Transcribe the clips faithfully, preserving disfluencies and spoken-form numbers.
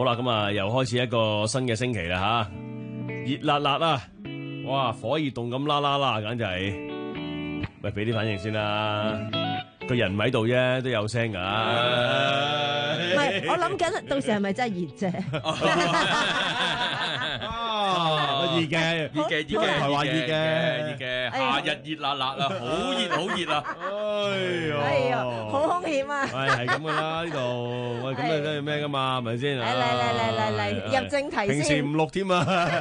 啦，咁啊又開始一個新嘅星期啦吓，熱辣辣啊，哇，火熱凍咁啦啦啦，簡直係，喂，俾啲反應先啦，個人唔喺度啫，都有聲噶。 唔係，我諗緊到時係咪真係熱啫？ 啊，熱嘅， 熱嘅，熱嘅， 係話熱嘅， 熱嘅，夏日熱辣辣啊，好熱好熱啊！ 哎呀，好兇險啊！ 係係咁噶啦呢度，喂，咁啊都係咩噶嘛，係咪先？ 嚟嚟嚟嚟嚟嚟，入正題先。 平時唔錄添啊！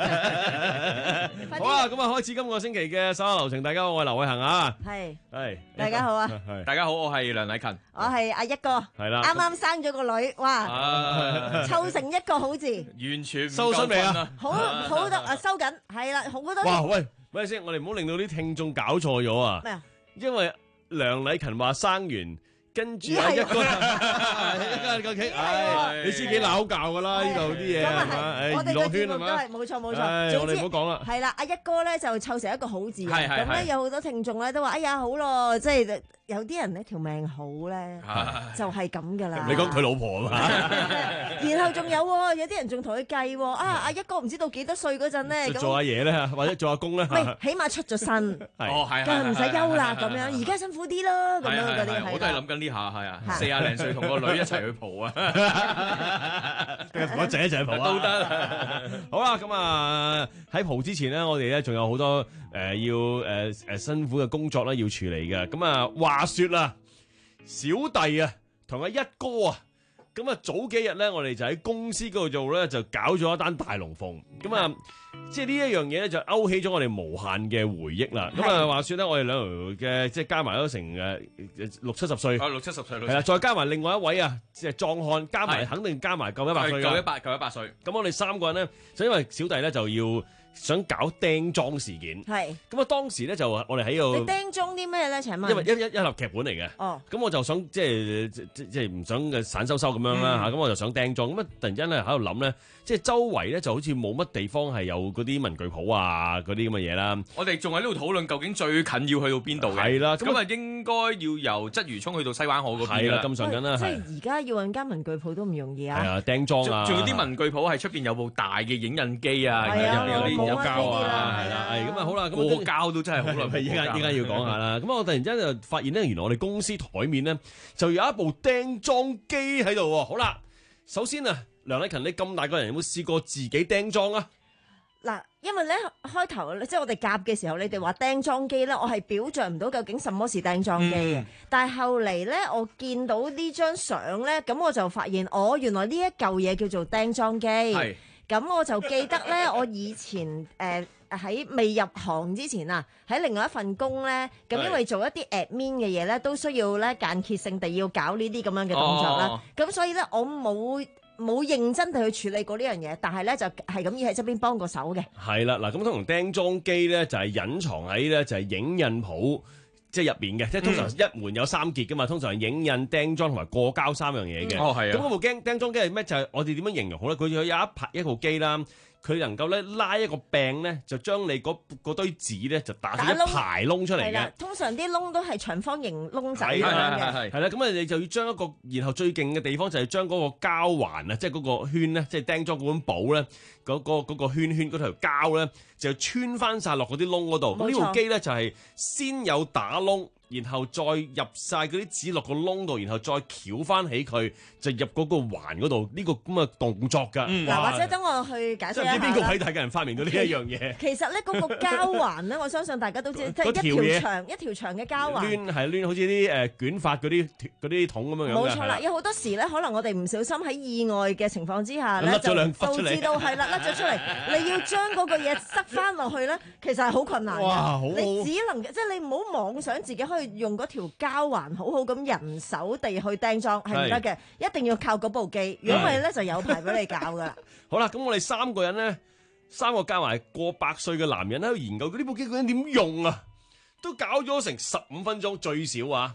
好啦，咁啊開始今個星期嘅稍後流程，大家好，我係劉偉恒啊。 係係， 大家好啊！ 係大家好，我係梁禮勤， 我係阿一哥， 係啦， 啱啱生咗個女，哇，湊成一個好字， 完全收身未啊？ 好好多啊，收緊，係啦，好多。 哇喂，喂先，我哋唔好令到啲聽眾搞錯咗啊！ 咩啊？ 因為梁禮勤話生完，跟住阿一哥，一哥企，唉，你知幾拗教噶啦？呢度啲嘢係嘛？誒，娛樂圈係嘛？ 冇錯冇錯。 唉，我哋唔好講啦。 係啦，阿一哥咧就湊成一個好字， 係係咁咧有好多聽眾咧都話：哎呀好咯，即係有啲人咧條命好咧，就係咁噶啦。 你講佢老婆啊嘛？ 然後仲有喎，有啲人仲同佢計喎，啊阿一哥唔知道幾多歲嗰陣咧， 做下嘢咧，或者做下工咧。 喂，起碼出咗身， 哦係， 梗係唔使憂啦咁樣，而家辛苦啲咯，咁樣嗰啲係。 我都係諗緊呢下係啊，四廿零歲同個女一齊去蒲啊， 同個仔一齊去蒲啊， 都得。 好啦，咁啊喺蒲之前咧，我哋咧仲有好多誒要誒誒辛苦嘅工作咧要處理嘅。咁啊話說啦，小弟啊同阿一哥啊。咁啊，早幾日咧，我哋就喺公司嗰度做咧，就搞咗一單大龍鳳。咁啊，即係呢一樣嘢咧，就勾起咗我哋無限嘅回憶啦。咁啊，話說咧，我哋兩條嘅即係加埋都成誒六七十歲， 哦，六七十歲， 係啦，再加埋另外一位啊，即係壯漢，加埋肯定加埋夠一百歲， 夠一百，夠一百歲。 咁我哋三個人咧，就因為小弟咧就要想搞釘裝事件， 係。 咁啊，當時咧就我哋喺度， 你釘裝啲咩咧？請問？ 因為一一一盒劇本嚟嘅。 哦。咁我就想即係即即係唔想嘅散收收咁樣啦嚇，咁、嗯、我就想釘裝，咁啊突然間咧喺度諗咧，即係周圍咧就好似冇乜地方係有嗰啲文具鋪啊嗰啲咁嘅嘢啦。 我哋仲喺呢度討論究竟最近要去到邊度嘅？ 係啦， 咁啊應該要由鰂魚涌去到西灣河嗰邊係啦，咁上緊啦。 即係而家要揾間文具鋪都唔容易啊！ 係啊，釘裝啊， 仲有啲文具鋪係出邊有部大嘅影印機啊， 係啊， 有啲冇膠啊， 係啦，係咁啊好啦，咁過膠都真係好耐， 依家依家要講下啦。咁我突然間就發現咧，原來我哋公司台面咧就有一部釘裝機喺度喎。好啦，首先啊，梁禮勤，你咁大個人有冇試過自己釘裝啊？ 嗱，因為咧開頭即係我哋夾嘅時候，你哋話釘裝機咧，我係表象唔到究竟什麼是釘裝機嘅。嗯、但係後嚟咧，我見到呢張相咧，咁我就發現，哦，原來呢一嚿嘢叫做釘裝機。係。咁我就記得咧，我以前誒喺、呃、未入行之前啊，喺另外一份工咧，咁因為做一啲 admin 嘅嘢咧，都需要咧間歇性地要搞呢啲咁樣嘅動作啦。咁、哦、所以咧，我冇冇認真地去處理過呢樣嘢，但係咧就係咁要喺側邊幫個手嘅。係啦，嗱，咁通常釘裝機咧就係隱藏喺咧就係影印鋪。即係入邊嘅，即係通常一門有三傑噶嘛，通常係影印、釘裝同埋過膠三樣嘢嘅。哦，係啊。咁嗰部釘釘裝機係咩？就係、是、我哋點樣形容好咧？佢有一排一部機啦，佢能夠咧拉一個柄咧，就將你嗰堆紙咧就打出一排窿出嚟嘅。通常啲窿都係長方形窿仔咁樣嘅。係啦，咁啊你就要將一個，然後最勁嘅地方就係將嗰個膠環啊，即係嗰個圈咧，即係釘裝嗰本簿咧，嗰、嗰個嗰個圈圈嗰條膠咧，就穿翻晒落嗰啲窿嗰度。咁呢部機咧就係先有打窿，然後再入晒嗰啲紙落個窿度，然後再翹翻起佢，就入嗰個環嗰度。呢、這個咁嘅動作㗎。嗱、嗯，或者等我去解釋一下。即係唔知邊個偉大嘅人發明到呢一樣嘢。其實咧，嗰、那個膠環咧，我相信大家都知，即係一條長一條長嘅膠環。攣係攣，好似啲誒捲髮嗰啲嗰啲筒咁樣樣。冇錯啦，有好多時咧，可能我哋唔小心喺意外嘅情況之下咧，就導致到係啦，甩咗出嚟。你要將嗰個嘢塞翻落去咧，其實係好困難嘅。哇，好好你只能即係你唔好妄想自己可以用嗰條膠環好好咁人手地去釘裝，係唔得嘅，一定要靠嗰部機。如果唔係咧，就有排俾你搞噶啦。好啦，咁我哋三個人咧，三個加埋過百歲嘅男人喺度研究呢部機究竟點用啊，都搞咗成十五分鐘最少啊！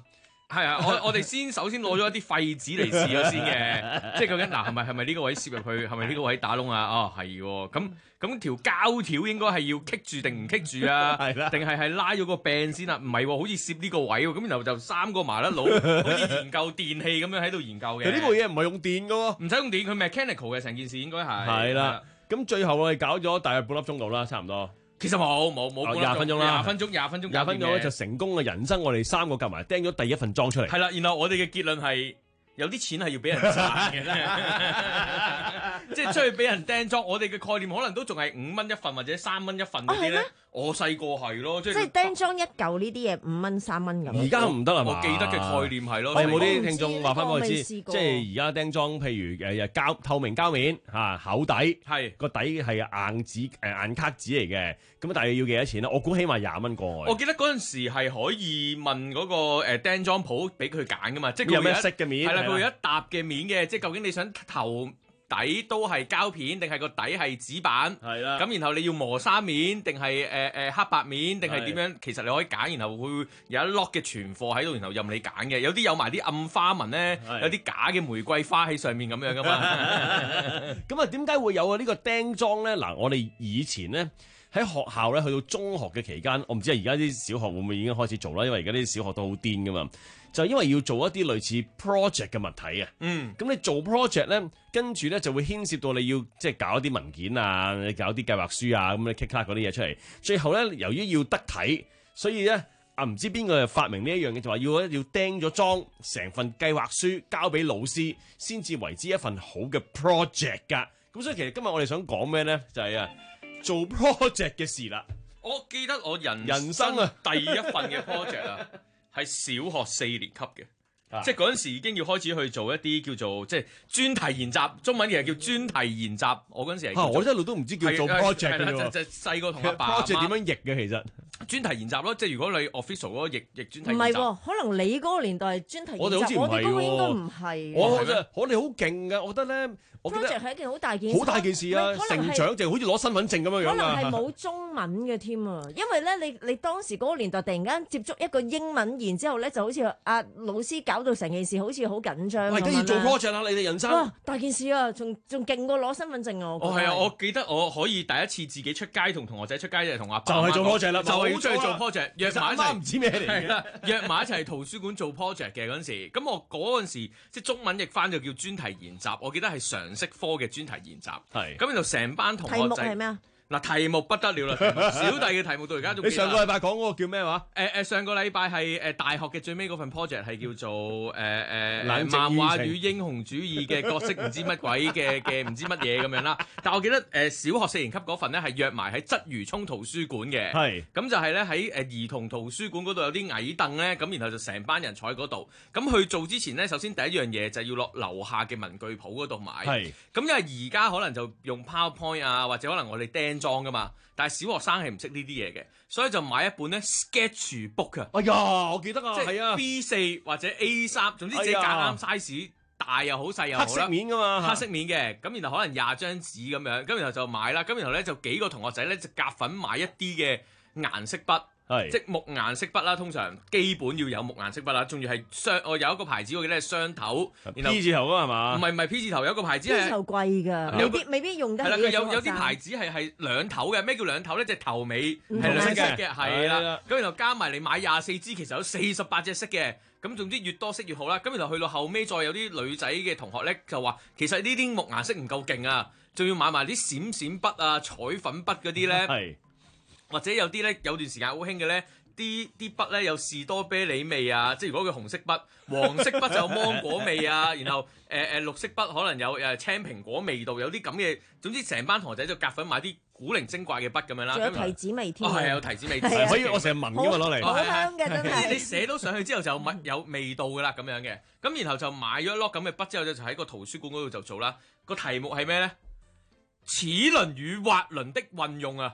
係啊，我我哋先首先攞咗一啲廢紙嚟試咗先嘅，即係究竟嗱係咪係咪呢個位攝入去，係咪呢個位打窿啊？哦係喎，咁咁條膠條應該係要棘住定唔棘住啊？ 係啦定係係拉咗個柄先啊？唔係喎，好似攝呢個位喎，咁然後就三個麻甩佬好似研究電器咁樣喺度研究嘅。 其實呢部嘢唔係用電噶喎。 唔使用電，佢 mechanical 嘅成件事應該係。 係啦，咁最後我哋搞咗大約半粒鐘度啦，差唔多。 其實冇冇冇廿分鐘啦廿分鐘廿分鐘廿分鐘咧就成功嘅人生，我哋三個夾埋釘咗第一份裝出嚟。 係啦，然後我哋嘅結論係有啲錢係要俾人賺嘅，即係出去俾人釘裝。我哋嘅概念可能都仲係五蚊一份或者三蚊一份嗰啲咧。我細個係咯，即即係釘裝一嚿呢啲嘢五蚊三蚊咁。 而家唔得啦嘛。 我記得嘅概念係咯。 有冇啲聽眾話翻俾我知？ 我未即試過係而家釘裝，譬如誒膠透明膠面嚇厚底， 係個底係硬紙誒硬卡紙嚟嘅。咁大約要幾多錢咧？我估起碼廿蚊個外。 我記得嗰陣時係可以問嗰個誒釘裝鋪俾佢揀噶嘛，即係佢有咩色嘅面？ 係啦，佢有一沓嘅面嘅，即係究竟你想頭底都係膠片，定係個底係紙板？ 係啦。 咁然後你要磨砂面，定係誒誒黑白面，定係點樣？其實你可以揀，然後會有一 lot 嘅存貨喺度，然後任你揀嘅。有啲有埋啲暗花紋咧，有啲假嘅玫瑰花喺上面咁樣噶嘛。 咁啊，點解會有啊呢個釘裝咧？嗱，我哋以前咧喺學校咧，去到中學嘅期間，我唔知而家啲小學會唔會已經開始做啦，因為而家啲小學都好癲噶嘛。就因為要做一啲類似 project 嘅物體啊， 嗯， 咁你做 project 咧，跟住咧就會牽涉到你要即係搞一啲文件啊，你搞啲計劃書啊，咁你 kick 卡嗰啲嘢出嚟。最後咧，由於要得體，所以咧啊唔知邊個發明呢一樣嘢，就話要要釘咗裝成份計劃書交俾老師，先至為之一份好嘅 project 㗎。咁所以其實今日我哋想講咩咧，就係、是、啊做 project 嘅事啦。 我記得我人人生啊第一份嘅 project 啊。係小學四年級嘅， 啊、 即係嗰陣時已經要開始去做一啲叫做即係專題研習，中文嘅叫專題研習。我嗰陣時係、啊， 我一路都唔知叫做 project 嘅喎。 就就細個同阿爸 project 點樣譯嘅其實？ 專題研習咯，即係如果你 official 嗰個譯譯專題研習， 唔係喎，可能你嗰個年代係專題研習， 我哋好似唔係喎， 我哋嗰個應該唔係。 我我哋我哋好勁嘅，我覺得咧，我覺得 project 係一件好大件事， 好大件事啊！成長就好似攞身份證咁樣樣可能係啊！ 冇中文嘅添啊，因為咧你你當時嗰個年代突然間接觸一個英文，然之後咧就好似阿老師搞到成件事好似好緊張咁樣。 喂，跟住做 project 啊！你哋人生哇大件事啊，仲仲勁過攞身份證啊！我哦係啊，我記得我可以第一次自己出街同同學仔出街就係同阿爸就係做 project 啦， 就係要出去做 project，約埋一齊唔知咩嚟嘅， 係啦，約埋一齊圖書館做 project 嘅嗰陣時，咁我嗰陣時即係中文譯翻就叫專題研習，我記得係常識科嘅專題研習。 係咁就成班同學仔題目係咩啊？ 嗱，題目不得了啦！小弟嘅題目到而家仲記得。 你上個禮拜講嗰個叫咩話？ 誒誒，上個禮拜係誒大學嘅最尾嗰份 project 係叫做誒誒冷靜漫畫於與英雄主義嘅角色唔知乜鬼嘅嘅唔知乜嘢咁樣啦。但我記得誒小學四年級嗰份咧係約埋喺鰂魚涌圖書館嘅。 係。 咁就係咧喺誒兒童圖書館嗰度有啲矮凳咧，咁然後就成班人坐喺嗰度。咁去做之前咧，首先第一樣嘢就係要落樓下嘅文具鋪嗰度買。 係。 咁因為而家可能就用 PowerPoint 啊，或者可能我哋釘裝噶嘛。但係小學生係唔識呢啲嘢嘅，所以就買一本咧 sketch book 啊！ 哎呀，我記得啊， 即係啊係 B 四或者 A 三，總之自己揀啱 size，大又好細又好啦。 黑色面噶嘛， 黑色面嘅，咁然後可能廿張紙咁樣，咁然後就買啦，咁然後咧就幾個同學仔咧就夾份買一啲嘅顏色筆。即係木顏色筆啦，通常基本要有木顏色筆啦，仲要係雙，我有一個牌子我記得係雙頭 ，P 字頭啊係嘛？ 唔係唔係 P 字頭，有一個牌子係 P 字頭貴㗎，未必未必用得起。 係啦，佢有有啲牌子係係兩頭嘅，咩叫兩頭咧？即係頭尾係兩色嘅，係啦。咁然後加埋你買廿四支，其實有四十八隻色嘅。咁總之越多色越好啦。咁然後去到後尾再有啲女仔嘅同學咧就話，其實呢啲木顏色唔夠勁啊，仲要買埋啲閃閃筆啊、彩粉筆嗰啲咧，或者有啲咧有段時間好興嘅咧。啲啲筆咧有士多啤梨味啊，即係如果佢紅色筆，黃色筆就有芒果味啊，然後誒誒、呃、綠色筆可能有誒青蘋果味道，有啲咁嘅，總之成班同學仔就夾粉買啲古靈精怪嘅筆咁樣啦。 仲有提子味添。 哦，係有提子味， 可以我成日聞㗎嘛攞嚟。 好香嘅真係。 你寫到上去之後就有有味道㗎啦咁樣嘅，咁然後就買咗一粒咁嘅筆之後咧，就喺個圖書館嗰度就做啦。個題目係咩咧？齒輪與滑輪的運用啊！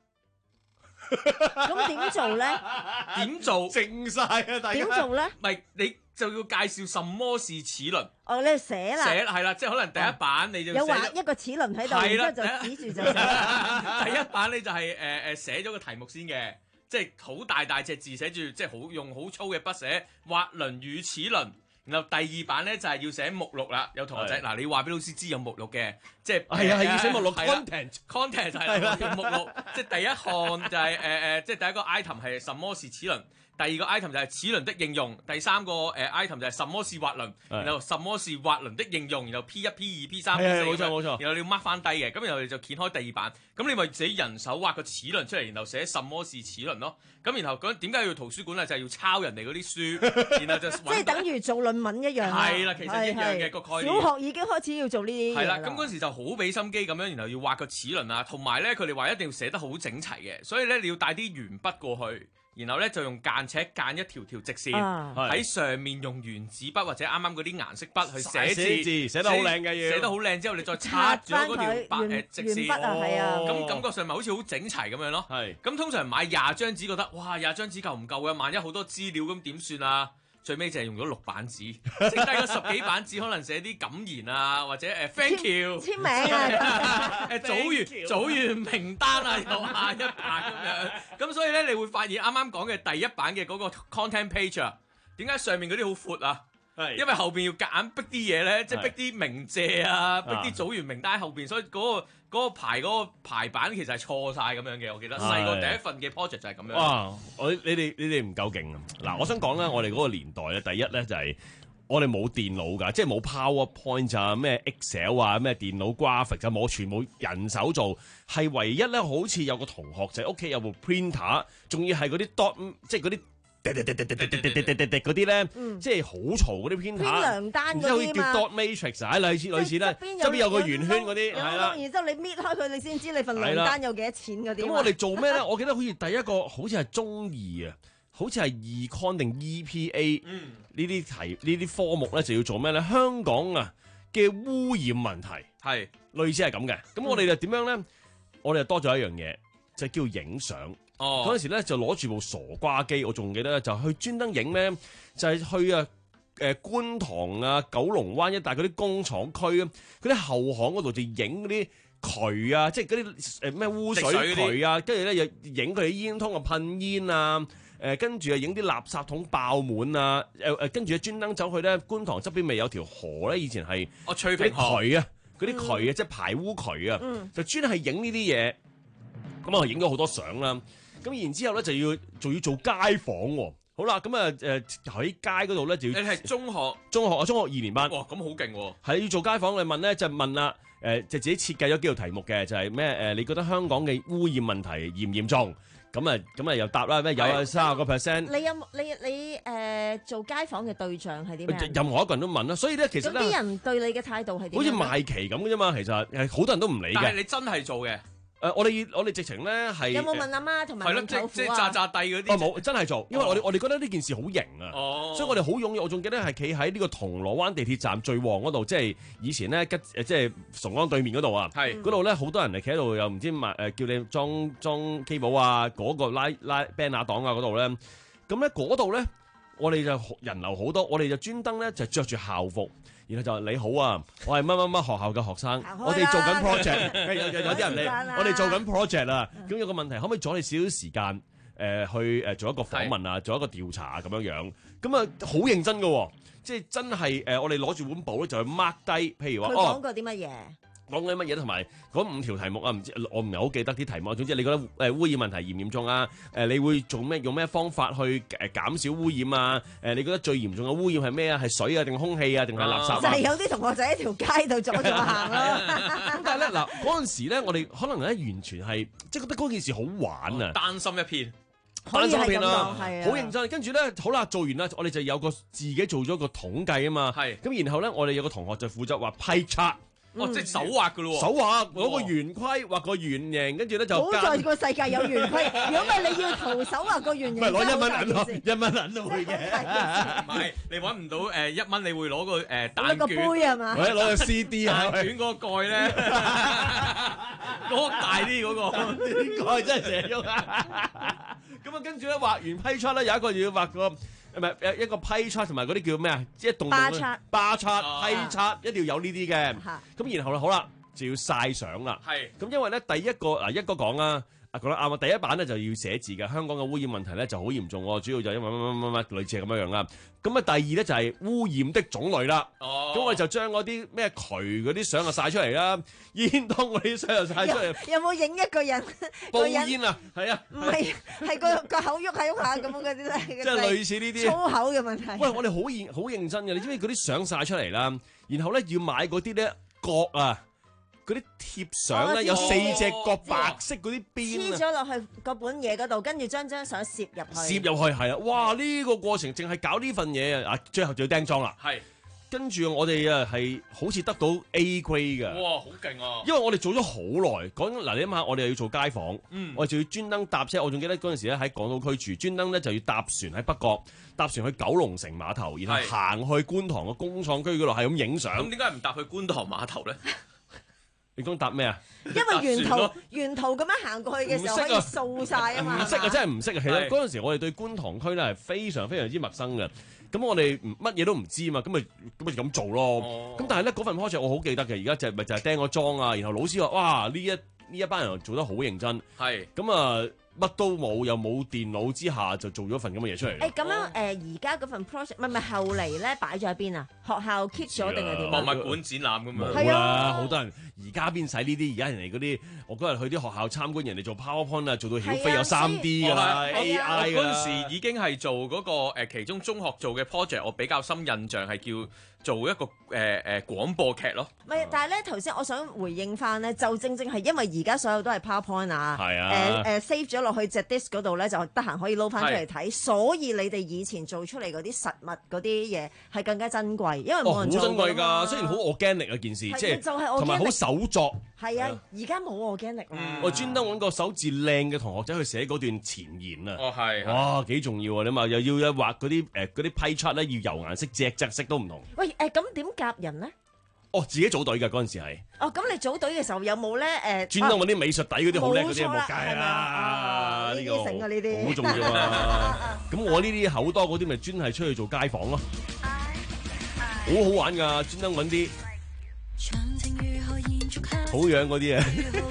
咁點做咧？ 點做？ 靜晒啊！大家點做咧？ 唔係你就要介紹什麼是齒輪。 哦，你寫啦。 寫係啦，即係可能第一版你就有畫一個齒輪喺度，然之後就指住就寫。 第一版你就係誒誒寫咗個題目先嘅， 即係好大大隻字寫住，即係好用好粗嘅筆寫滑輪與齒輪。然後第二版咧就係、是、要寫目錄啦，有同學仔嗱，你話俾老師知有目錄嘅，即係係啊係要寫目錄係 content content 就係啦，目錄，即係第一項就係誒誒，即係第一個 item 係什麼是齒輪。第二個 item 就係齒輪的應用，第三個誒 item 就係什麼是滑輪，然後什麼是滑輪的應用，然後 P 一、P 二、P 三、P 四， 冇錯冇錯， 然後你要 mark 翻低嘅，咁然後你就揭開第二版，咁你咪自己人手畫個齒輪出嚟，然後寫什麼是齒輪咯，咁然後咁點解要圖書館咧？就係、是、要抄人哋嗰啲書，然後就即係等於做論文一樣。 係啦，其實一樣嘅個概念。 小學已經開始要做呢啲嘢。 係啦，咁嗰時就好俾心機咁樣，然後要畫個齒輪啊，同埋咧佢哋話一定要寫得好整齊嘅，所以咧你要帶啲鉛筆過去。然後咧就用間尺間一條條直線喺、啊、上面用原子筆或者啱啱嗰啲顏色筆去寫字， 字寫得好靚嘅要寫得好靚之後，你再擦咗嗰條筆誒直線， 鉛筆啊，係啊， 咁感覺上咪好似好整齊咁樣咯。係，咁通常買廿張紙覺得哇廿張紙夠唔夠啊？萬一好多資料咁點算啊？最尾就係用咗六版紙，剩低嗰十幾版紙可能寫啲感言啊，或者誒、呃、thank you 簽名啊， 誒組員組員名單啊，又下一版咁樣。咁所以咧，你會發現啱啱講嘅第一版嘅嗰個 content page 啊，點解上面嗰啲好闊啊？係因為後邊要夾硬逼啲嘢咧，即係逼啲鳴謝啊，逼啲組員名單喺後邊，所以嗰、嗰個。嗰個排嗰個排版其實係錯晒咁樣嘅，我記得細個第一份嘅 project 就係咁樣。 哇！我你哋你哋唔夠勁啊！嗱，我想講咧，我哋嗰個年代咧，第一咧就係我哋冇電腦㗎，即係冇 PowerPoint 啊、咩 Excel 啊、咩電腦 graphic 就冇，全部人手做。係唯一咧，好似有個同學仔屋企有部 printer，仲要係嗰啲 dot， 即係嗰啲。滴滴滴滴滴滴滴滴滴滴嗰啲咧，即係好嘈嗰啲編碼， 編糧單嗰啲嘛， 好似叫 dot matrix 啊，類似類似咧，側邊有個圓圈嗰啲，係啦。 然之後你搣開佢，你先知你份糧單有幾多錢嗰啲。咁我哋做咩咧？我記得好似第一個好似係中二啊，好似係 Econ 定 E P A 呢啲題呢啲科目咧，就要做咩咧？香港啊嘅污染問題係類似係咁嘅。咁我哋就點樣咧？我哋就多咗一樣嘢，就叫影相。嗰陣、oh. 時咧就攞住部傻瓜機，我仲記得咧就去專登影咧，就係、是、去啊誒、呃、觀塘啊、九龍灣一帶嗰啲工廠區啊，嗰啲後巷嗰度就影嗰啲渠啊，即係嗰啲誒咩污水渠啊，跟住咧又影佢哋煙通啊噴煙啊，誒跟住啊影啲垃圾桶爆滿啊，誒誒跟住啊專登走去咧觀塘側邊咪有條河咧，以前係哦翠屏河渠啊，嗰啲渠啊，嗯、即係排污渠啊，嗯、就專係影呢啲嘢，咁啊影咗好多相啦。咁然之後咧就要仲要做街訪喎，好啦，咁啊誒喺街嗰度咧就要。你係中學？中學啊，中學二年班。哇，咁好勁喎！係要做街訪，你問咧就問啦，誒、呃、就自己設計咗幾道題目嘅，就係咩誒？你覺得香港嘅污染問題嚴唔嚴重？咁啊咁啊又答啦，咩有啊三十個 percent。你有你你誒、呃、做街訪嘅對象係啲咩？任何一個人都問啦，所以咧其實咧。啲人對你嘅態度係點？好似賣旗咁嘅啫嘛，其實係好多人都唔理嘅。但係你真係做嘅。誒、呃，我哋我哋直情咧係有冇問阿媽同埋問舅父啊？即即炸炸地嗰啲。哦，冇，真係做，因為我哋、哦、我哋覺得呢件事好型啊，哦、所以我哋好勇。我仲記得係企喺呢個銅鑼灣地鐵站最旺嗰度，即係以前咧吉誒即係崇安對面嗰度啊。係嗰度咧，好多人嚟企喺度，又唔知賣誒叫你裝裝 cable 啊，嗰、嗰個拉拉 banner 檔啊嗰度咧。咁咧嗰度咧，我哋就人流好多，我哋就專登咧就着住校服。然後就話你好啊，我係乜乜乜學校嘅學生，我哋做緊 project， 有有有啲人嚟，我哋做緊 project 啊。咁有個問題，可唔可以阻你少少時間？誒、呃，去誒做一個訪問啊，做一個調查啊，咁樣樣。咁啊，好認真嘅，即係真係誒，我哋攞住本簿咧，就去 mark 低，譬如話，佢講過啲乜嘢？講緊乜嘢同埋嗰五條題目啊？唔知我唔係好記得啲題目。總之你覺得誒污染問題嚴唔嚴重啊？誒你會做咩用咩方法去誒減少污染啊？誒你覺得最嚴重嘅污染係咩啊？係水啊定空氣啊定係垃圾啊？就係有啲同學仔喺條街度阻住我行咯。咁但係咧嗱嗰陣時咧，我哋可能咧完全係即係覺得嗰件事好玩啊，擔心一片。單心片啦，好認真。跟住咧，好啦，做完啦，我哋就有個自己做咗個統計啊嘛。係。咁然後咧，我哋有個同學就負責畫批測。哦，即係手畫㗎咯喎！手畫攞個圓規畫個圓形，跟住咧就好在個世界有圓規，如果唔係你要徒手畫個圓形，唔係攞一蚊銀咯，一蚊銀都會嘅。唔係你揾唔到誒一蚊，你會攞個誒蛋卷杯係嘛？或者攞個 C D 啊，蛋卷嗰個蓋咧，嗰個大啲嗰個，啲蓋真係成日喐啊！咁啊，跟住咧畫完批出咧，有一個要畫個。唔係一個批測同埋嗰啲叫咩啊？即係動動嘅巴測、批測，一定要有呢啲嘅。咁然後咧，好啦，就要曬相啦。係。咁因為咧，第一個嗱一個講啦， 啊講得啱啊！第一版咧就要寫字嘅，香港嘅污染問題咧就好嚴重喎，主要就因為乜乜乜乜類似係咁樣樣啦。咁啊第二咧就係污染的種類啦。 哦， 咁我哋就將嗰啲咩渠嗰啲相啊晒出嚟啦，煙筒嗰啲相又晒出嚟。 有冇影一個人？ 煲煙啊，係啊， 唔係係個個口喐下喐下咁嗰啲咧， 即係類似呢啲粗口嘅問題。 喂，我哋好認好認真嘅，你知唔知嗰啲相晒出嚟啦？然後咧要買嗰啲咧角啊，嗰啲貼相咧有四隻角白色嗰啲邊黐咗落去嗰本嘢嗰度，跟住將張相攝入去。 攝入去係啊！哇！呢個過程淨係搞呢份嘢啊，最後就要釘裝啦。 係。 跟住我哋啊係好似得到 A grade 嘅， 哇，好勁啊！ 因為我哋做咗好耐，講嗱你諗下，我哋又要做街訪， 嗯， 我哋就要專登搭車。我仲記得嗰陣時咧喺港島區住，專登咧就要搭船喺北角搭船去九龍城碼頭，然後行去觀塘個工廠區嗰度係咁影相。 咁點解唔搭去觀塘碼頭咧？ 你講搭咩啊？ 因為沿途沿途咁樣行過去嘅時候可以掃晒啊嘛。 唔識啊，真係唔識啊！其實嗰陣時我哋對觀塘區咧係非常非常之陌生嘅。咁我哋乜嘢都唔知嘛，咁咪咁咪咁做咯。咁、哦、但係咧嗰份 project 我好記得嘅，而家就係咪就係釘個裝啊？然後老師話：哇，呢一呢一班人做得好認真。係咁啊，乜都冇，又冇電腦之下就做咗份咁嘅嘢出嚟。 誒咁樣誒，而家嗰份 project 唔係唔係後嚟咧擺咗喺邊啊？學校 keep 咗定係點？ 博物館展覽咁樣。 係啊，好多人而家邊使呢啲？而家人哋嗰啲，我嗰日去啲學校參觀，人哋做 PowerPoint 啊，做到曉飛有三 D 㗎啦 ，A I 㗎啦。 嗰陣時已經係做嗰個誒其中中學做嘅 project，我比較深印象係叫做一個誒誒廣播劇咯。 唔係，但係咧頭先我想回應翻咧，就正正係因為而家所有都係 PowerPoint 啊， 係啊， 誒誒 save 咗落去隻 disk 嗰度咧，就得閒可以撈翻出嚟睇，所以你哋以前做出嚟嗰啲實物嗰啲嘢係更加珍貴，因為冇人做。 好珍貴㗎，雖然好 organic 啊件事，即係同埋好手作。 係啊，而家冇 organic 啦。 我專登揾個手字靚嘅同學仔去寫嗰段前言啊！ 哦，係， 哇，幾重要啊！你嘛又要一畫嗰啲誒嗰啲批出咧，要油顏色，隻隻色都唔同。 喂誒，咁點夾人咧？ 哦，自己組隊嘅嗰陣時係。 哦，咁你組隊嘅時候有冇咧誒？ 專登揾啲美術底嗰啲好叻嗰啲冇計啦！ 呢個好重要啊！咁我呢啲口多嗰啲咪專係出去做街訪咯，好好玩㗎！專登揾啲好樣嗰啲啊！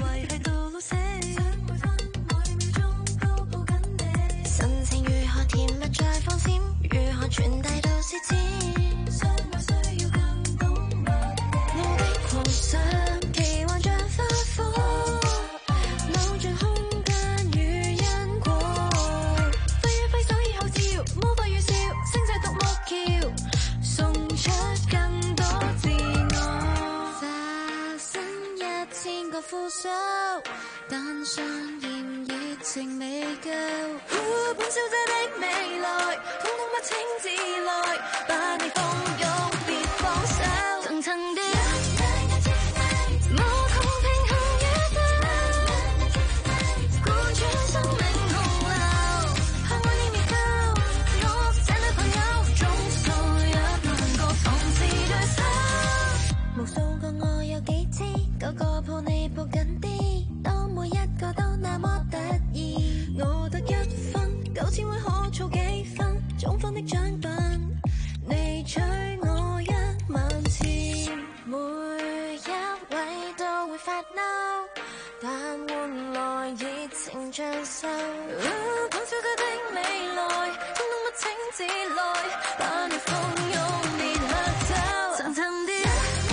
神情如何甜蜜再放閃，如何傳遞到舌尖，相愛需要更懂愛。我的狂想奇幻像花火，扭盡空間與因果，揮一揮手以後照，魔法預兆，星際獨木橋，送出更多自我，化身一千個副手，但上演熱情未夠。本小姐的未來，統統不請自來，把你蜂擁別放手，層層疊，無窮平衡宇宙，貫穿生命洪流，怕愛你未夠，我這女朋友總數一萬個放肆對手，無數個我有幾支，個個抱你抱緊啲，當每一個都那麼得意，我得一分。九千位可儲幾分，總分的獎品，你取我一萬次，每一位都會發嬲，但換來熱情像獸。本小姐的未來，通通不請自來，把你蜂擁別嚇走，層層疊。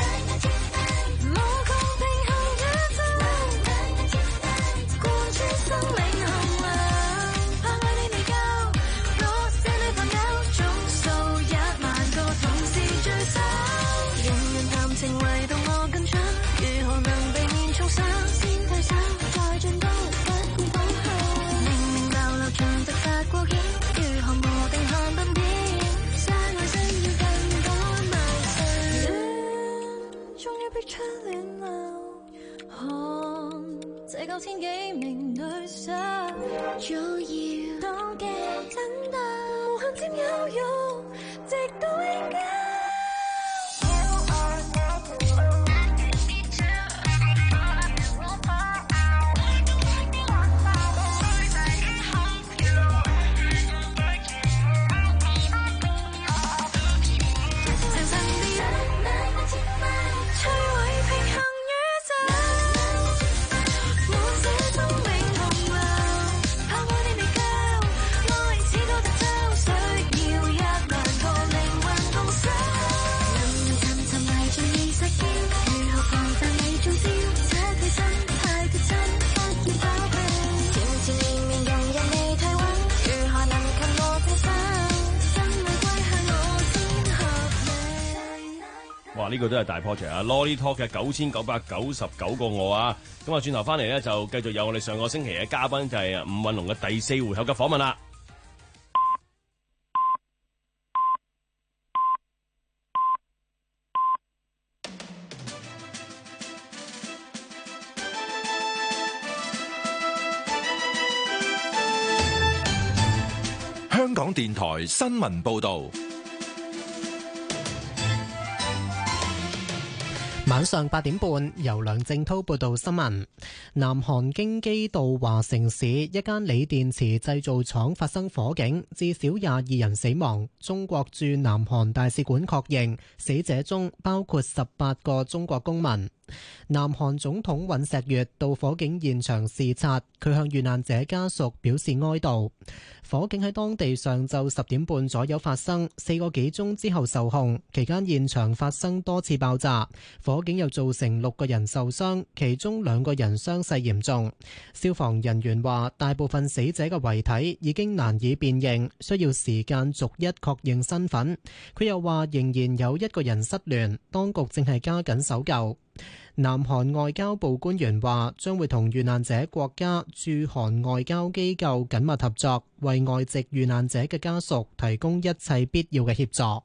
九千幾名女生早要都驚，真的無限佔有慾，直到永久。生命洪流。 哇！呢、這個都係大 project 啊 Lolly Talk 嘅九千九百九十九個我啊！咁啊，轉頭翻嚟咧就繼續有我哋上個星期嘅嘉賓，就係伍允龍嘅第四回合嘅訪問啦。 香港電台新聞報道。 晚上八點半，由梁正滔報道新聞。南韓京畿道華城市一間鋰電池製造廠發生火警，至少廿二人死亡。中國駐南韓大使館確認，死者中包括十八個中國公民。南韓總統尹錫悅到火警現場視察，佢向遇難者家屬表示哀悼。火警喺當地上晝十點半左右發生，四個幾鐘之後受控，期間現場發生多次爆炸，火警又造成六個人受傷，其中兩個人傷勢嚴重。消防人員話，大部分死者嘅遺體已經難以辨認，需要時間逐一確認身份。佢又話，仍然有一個人失聯，當局正係加緊搜救。南韓外交部官員話，將會同遇難者國家駐韓外交機構緊密合作，為外籍遇難者嘅家屬提供一切必要嘅協助。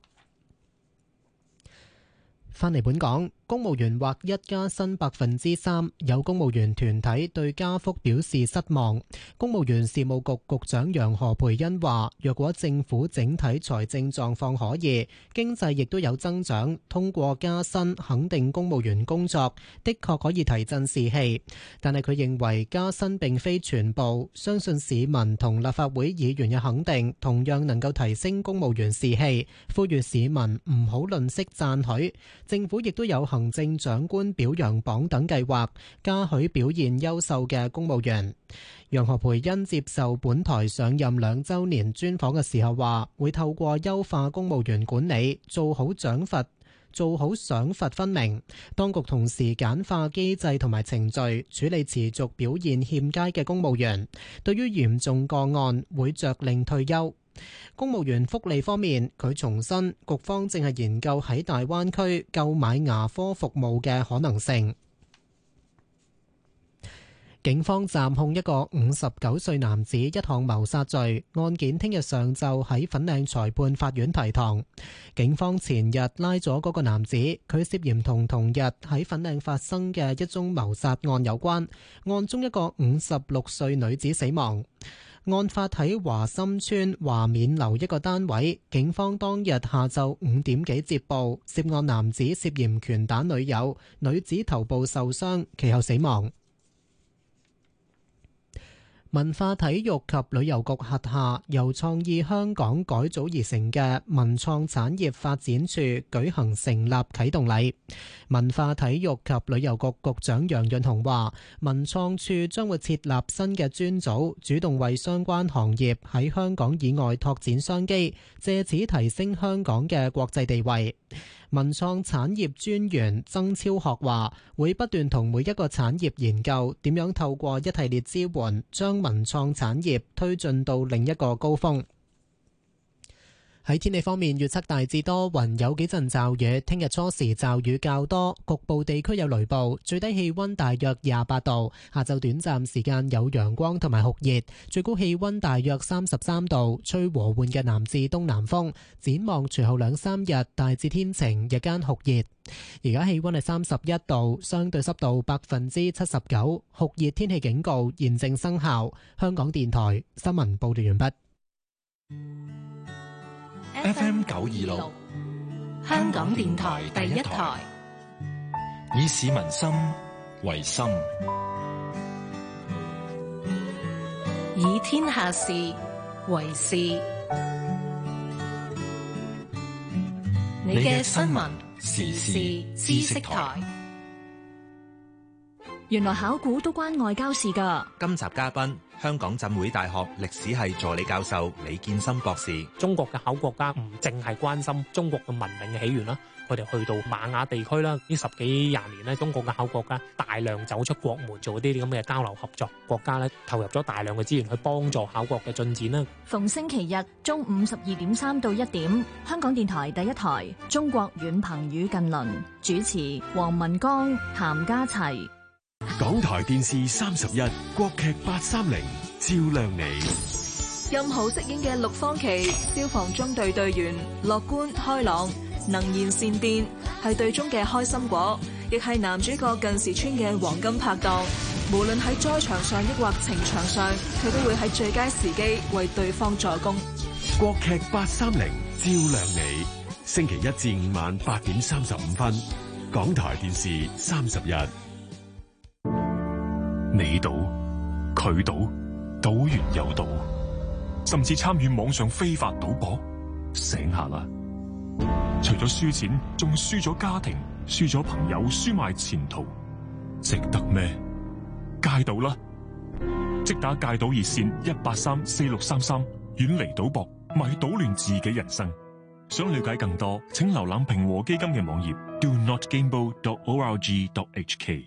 返嚟本港，公務員獲一加薪百分之三，有公務員團體對加幅表示失望。公務員事務局局長楊何蓓茵話，若果政府整體財政狀況可以，經濟亦都有增長，通過加薪肯定公務員工作，的確可以提振士氣。但係佢認為加薪並非全部，相信市民同立法會議員嘅肯定同樣能夠提升公務員士氣，呼籲市民唔好吝嗇讚許。政府亦都有行政長官表揚榜等計劃，嘉許表現優秀嘅公務員。楊何蓓茵接受本台上任兩週年專訪嘅時候話，會透過優化公務員管理，做好獎罰，做好賞罰分明。當局同時簡化機制同埋程序，處理持續表現欠佳嘅公務員。對於嚴重個案，會着令退休。公務員福利方面，佢重申局方正係研究喺大灣區購買牙科服務嘅可能性。警方暫控一個五十九歲男子一項謀殺罪，案件聽日上晝喺粉嶺裁判法院提堂。警方前日拉咗嗰個男子，佢涉嫌同同日喺粉嶺發生嘅一宗謀殺案有關，案中一個五十六歲女子死亡。案發喺華心村華冕樓一個單位，警方當日下晝五點幾接報，涉案男子涉嫌拳打女友，女子頭部受傷，其後死亡。文化體育及旅遊局轄下由創意香港改組而成嘅文創產業發展處舉行成立啟動禮。文化體育及旅遊局局長楊潤雄話，文創處將會設立新嘅專組，主動為相關行業喺香港以外拓展商機，借此提升香港嘅國際地位。文創產業專員曾超學話，會不斷同每一個產業研究點樣透過一系列支援，將文創產業推進到另一個高峰。喺天氣方面，預測大致多雲，有幾陣驟雨。聽日初時驟雨較多，局部地區有雷暴。最低氣溫大約廿八度。下晝短暫時間有陽光同埋酷熱，最高氣溫大約三十三度，吹和緩嘅南至東南風。展望隨後兩三日大致天晴，日間酷熱。而家氣溫係三十一度，相對濕度百分之七十九，酷熱天氣警告現正生效。香港電台新聞報道完畢。 F M 九二六， 香港電台第一台， 以市民心為心， 以天下事為事。你嘅新聞時事知識台。 原來考古都關外交事㗎。 今集嘉賓，香港浸會大學歷史系助理教授李建森博士。 中國嘅考古學家唔淨係關心中國嘅文明嘅起源啦，佢哋去到瑪雅地區啦，呢十幾廿年咧，中國嘅考古學家大量走出國門，做啲咁嘅交流合作，國家咧投入咗大量嘅資源去幫助考古學嘅進展啦。 逢星期日中午十二點三到一點，香港電台第一台《中國遠憑與近鄰》，主持黃文剛、譚家齊。 港台電視三十一，國劇八三零，照亮你。 任豪飾演嘅陸方琪，消防中隊隊員，樂觀開朗，能言善辯，係隊中嘅開心果，亦係男主角近時村嘅黃金拍檔。無論喺災場上抑或情場上，佢都會喺最佳時機為對方助攻。 國劇八三零，照亮你。星期一至五晚八點三十五分，港台電視三十一。 你賭，佢賭，賭完又賭，甚至參與網上非法賭博，醒下啦！除咗輸錢，仲輸咗家庭，輸咗朋友，輸埋前途，值得咩？戒賭啦！即打戒賭熱線一八三四六三三，遠離賭博，咪賭亂自己人生。想了解更多，請瀏覽平和基金嘅網頁 do not gamble dot org dot h k。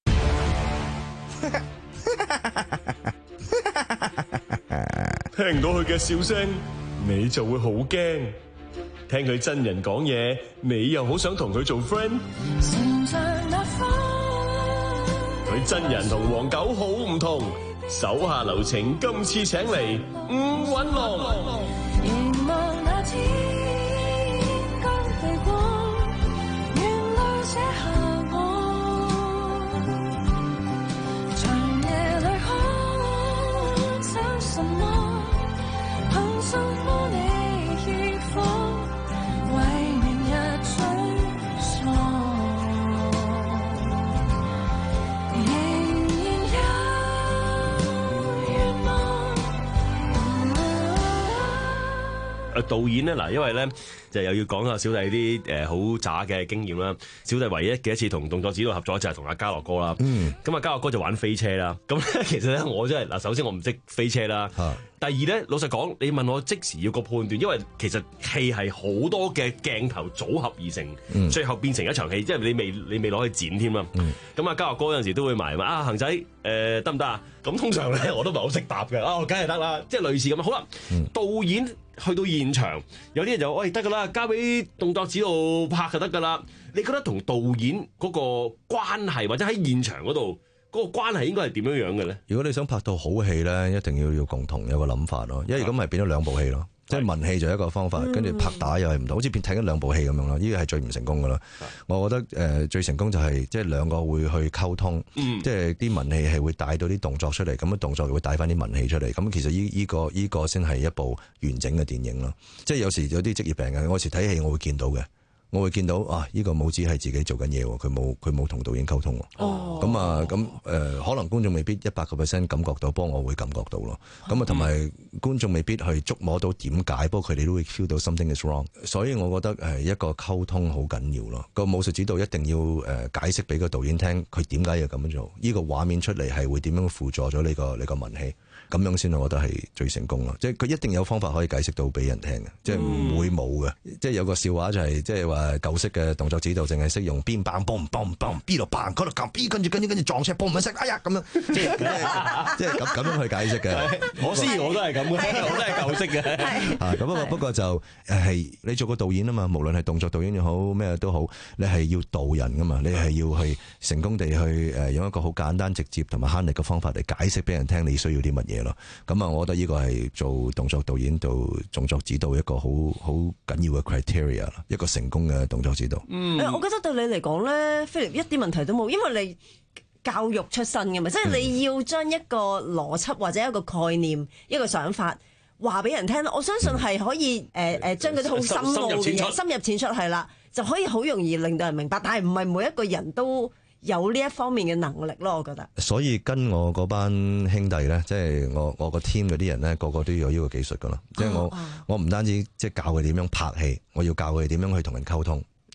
聽到佢嘅笑聲，你就會好驚；聽佢真人講嘢，你又好想同佢做 friend。佢真人同黃狗好唔同，手下留情，今次請嚟伍允龍。 導演咧嗱，因為咧就又要講下小弟啲誒好渣嘅經驗啦。小弟唯一嘅一次同動作指導合作就係同阿嘉樂哥啦。嗯，咁啊嘉樂哥就玩飛車啦。咁咧其實咧我真係嗱，首先我唔識飛車啦。啊、第二咧，老實講，你問我即時要個判斷，因為其實戲係好多嘅鏡頭組合而成，嗯、最後變成一場戲，即係你未你未攞去剪添啦。咁啊嘉樂哥有陣時都會埋啊恒仔誒得唔得啊？咁通常咧我都唔係好識答嘅。啊，梗係得啦，即係類似咁。好啦，嗯、導演。去到現場，有啲人就喂得㗎啦，交俾動作指導拍就得㗎啦。你覺得同導演嗰個關係，或者喺現場嗰度嗰個關係應該係點樣樣嘅咧？ 如果你想拍到好戲咧，一定要要共同有個諗法咯。因為如果咪變咗兩部戲咯，即係文戲就一個方法，跟住拍打又係唔同，好似變睇緊兩部戲咁樣咯。呢個係最唔成功㗎啦。我覺得誒、呃、最成功就係即係兩個會去溝通，嗯、即係啲文戲係會帶到啲動作出嚟，咁樣動作會帶翻啲文戲出嚟。咁其實依、這、依個依、這個先係一部完整嘅電影咯。即係有時有啲職業病嘅，我有時睇戲我會見到嘅。我會見到啊！呢、這個武指係自己做緊嘢喎，佢冇佢冇同導演溝通喎。哦，咁啊，咁誒、呃，可能觀眾未必一百個 percent 感覺到，不過我會感覺到咯。咁啊，同埋觀眾未必去捉摸到點解，不過佢哋都會 feel 到 something is wrong。所以我覺得係一個溝通好緊要咯。個武術指導一定要誒解釋俾個導演聽，佢點解要咁樣做？呢、這個畫面出嚟係會點樣輔助咗呢、這個呢、這個文戲？咁樣先，我覺得係最成功咯。即係佢一定有方法可以解釋到俾人聽嘅，即係唔會冇嘅。嗯、即係有個笑話就係、是，即係話舊式嘅動作指導淨係識用邊棒嘣嘣嘣 B 度棒嗰度撳 B， 跟住跟住跟住撞車嘣唔識，哎呀咁樣，即係即係咁咁樣去解釋嘅。 我思我都係咁嘅，我都係舊式嘅。 啊，咁不過不過就係你做個導演啊嘛，無論係動作導演又好咩都好，你係要導人噶嘛，你係要去成功地去誒用一個好簡單直接同埋慳力嘅方法嚟解釋俾人聽你需要啲乜嘢。咁啊，我覺得呢個係做動作導演到動作指導一個好好緊要嘅 criteria， 一個成功嘅動作指導。 嗯，我覺得對你嚟講咧，菲力一啲問題都冇，因為你教育出身嘅嘛，即係你要將一個邏輯或者一個概念、一個想法話俾人聽，我相信係可以誒誒將嗰啲好深奧嘅嘢深入淺出係啦，就可以好容易令到人明白，但係唔係每一個人都有呢一方面嘅能力咯，我覺得。 所以跟我嗰班兄弟咧，即係我我個 team 嗰啲人咧，個個都要有呢個技術噶啦。即係我我唔單止即係教佢點樣拍戲，我要教佢點樣去同人溝通。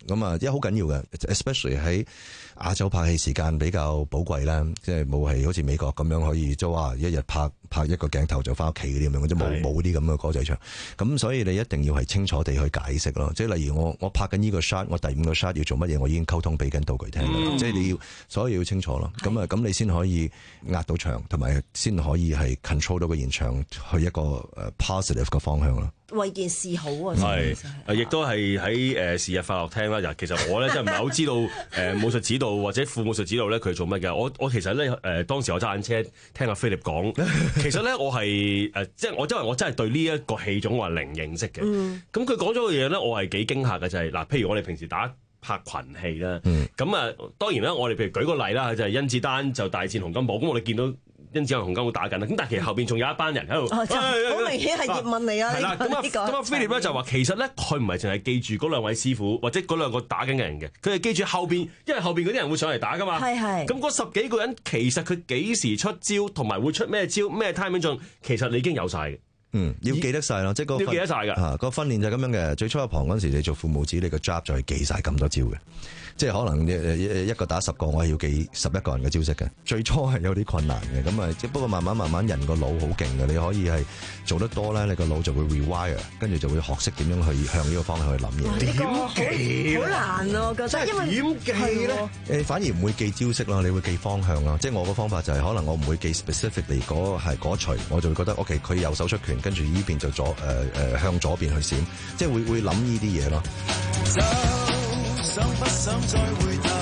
咁啊，因為好緊要嘅 ，especially 喺亞洲拍戲時間比較寶貴啦，即係冇係好似美國咁樣可以即係話一日拍拍一個鏡頭就翻屋企嗰啲咁樣，即係冇冇啲咁嘅歌仔唱。咁所以你一定要係清楚地去解釋咯。即係例如我我拍緊呢個 shot，我第五個 shot 要做乜嘢，我已經溝通俾緊道具聽。嗯、即係你要所有要清楚咯。咁啊咁你先可以壓到場，同埋先可以係 control 到個現場去一個誒 positive 嘅方向咯。 為件事好啊！ 係，亦都係喺誒是日快樂廳啦。其實我咧真係唔係好知道誒、呃、武術指導或者副武術指導咧佢做乜嘅。我我其實咧誒、呃、當時我揸緊車聽阿菲力講，其實咧我係誒、呃、即係我因為我真係對呢一個戲種話零認識嘅。咁佢講咗嘅嘢咧，我係幾驚嚇嘅就係、是、嗱，譬如我哋平時打拍群戲啦，咁啊、嗯、當然啦，我哋譬如舉個例啦，就係、是、甄子丹就大戰洪金寶，咁我哋見到甄子丹洪金寶打緊啦，咁但係其實後邊仲有一班人喺度，好、 哦、明顯係葉問嚟啊！係啦， 咁啊咁啊，菲力咧就話其實咧佢唔係淨係記住嗰兩位師傅或者嗰兩個打緊嘅人嘅，佢係記住後邊，因為後邊嗰啲人會上嚟打噶嘛。係係。咁嗰十幾個人其實佢幾時出招同埋會出咩招咩 timing 進，其實你已經有晒嘅。 嗯，要記得晒咯，即係個要記得晒㗎。 嚇，個訓練就係咁樣嘅。最初入行嗰陣時，你做父母子，你個 job 就係記晒咁多招嘅。即係可能一一個打十個，我係要記十一個人嘅招式嘅。最初係有啲困難嘅，咁啊，即不過慢慢慢慢人個腦好勁嘅，你可以係做得多咧，你個腦就會 rewire，跟住就會學識點樣去向呢個方向去諗嘢。 點記？好難啊，我覺得，因為點記咧？誒，反而唔會記招式咯，你會記方向咯。即係我個方法就係可能我唔會記 specifically 嗰係嗰錘，我就會覺得 OK，佢右手出拳，跟住呢邊就左誒誒、呃、向左邊去閃，即係會會諗呢啲嘢咯。想不想再回頭，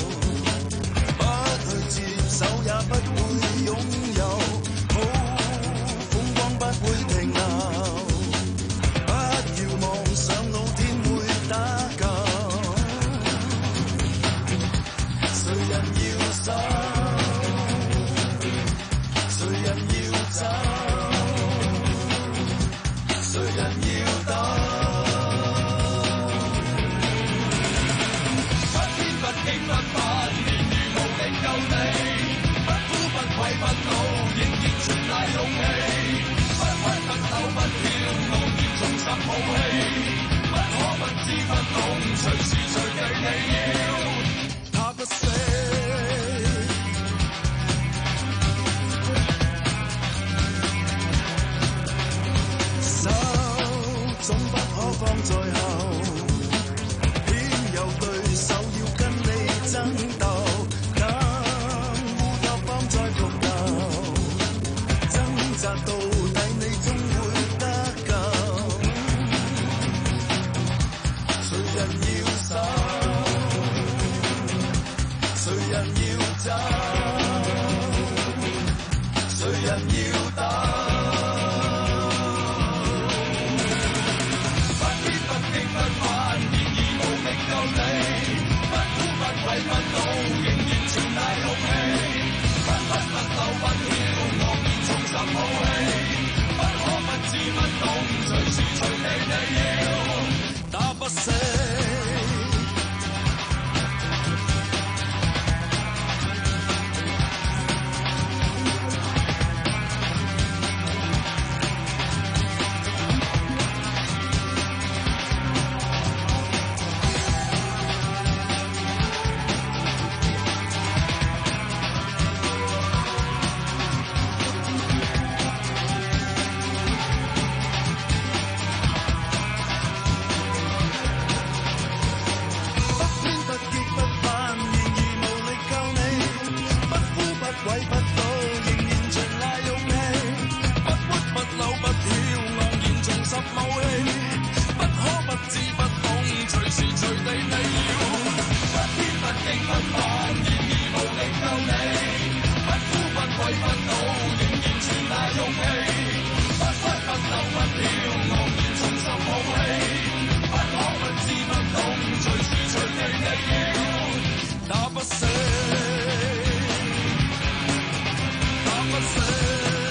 不去接手也不會擁有，好風光不會停留，不要妄想老天會打救，誰人要走，誰人要走，誰人要等。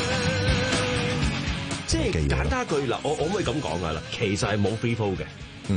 簡單句嗱，我我可唔可以咁講噶啦？其實係冇 free flow 嘅， 嗯，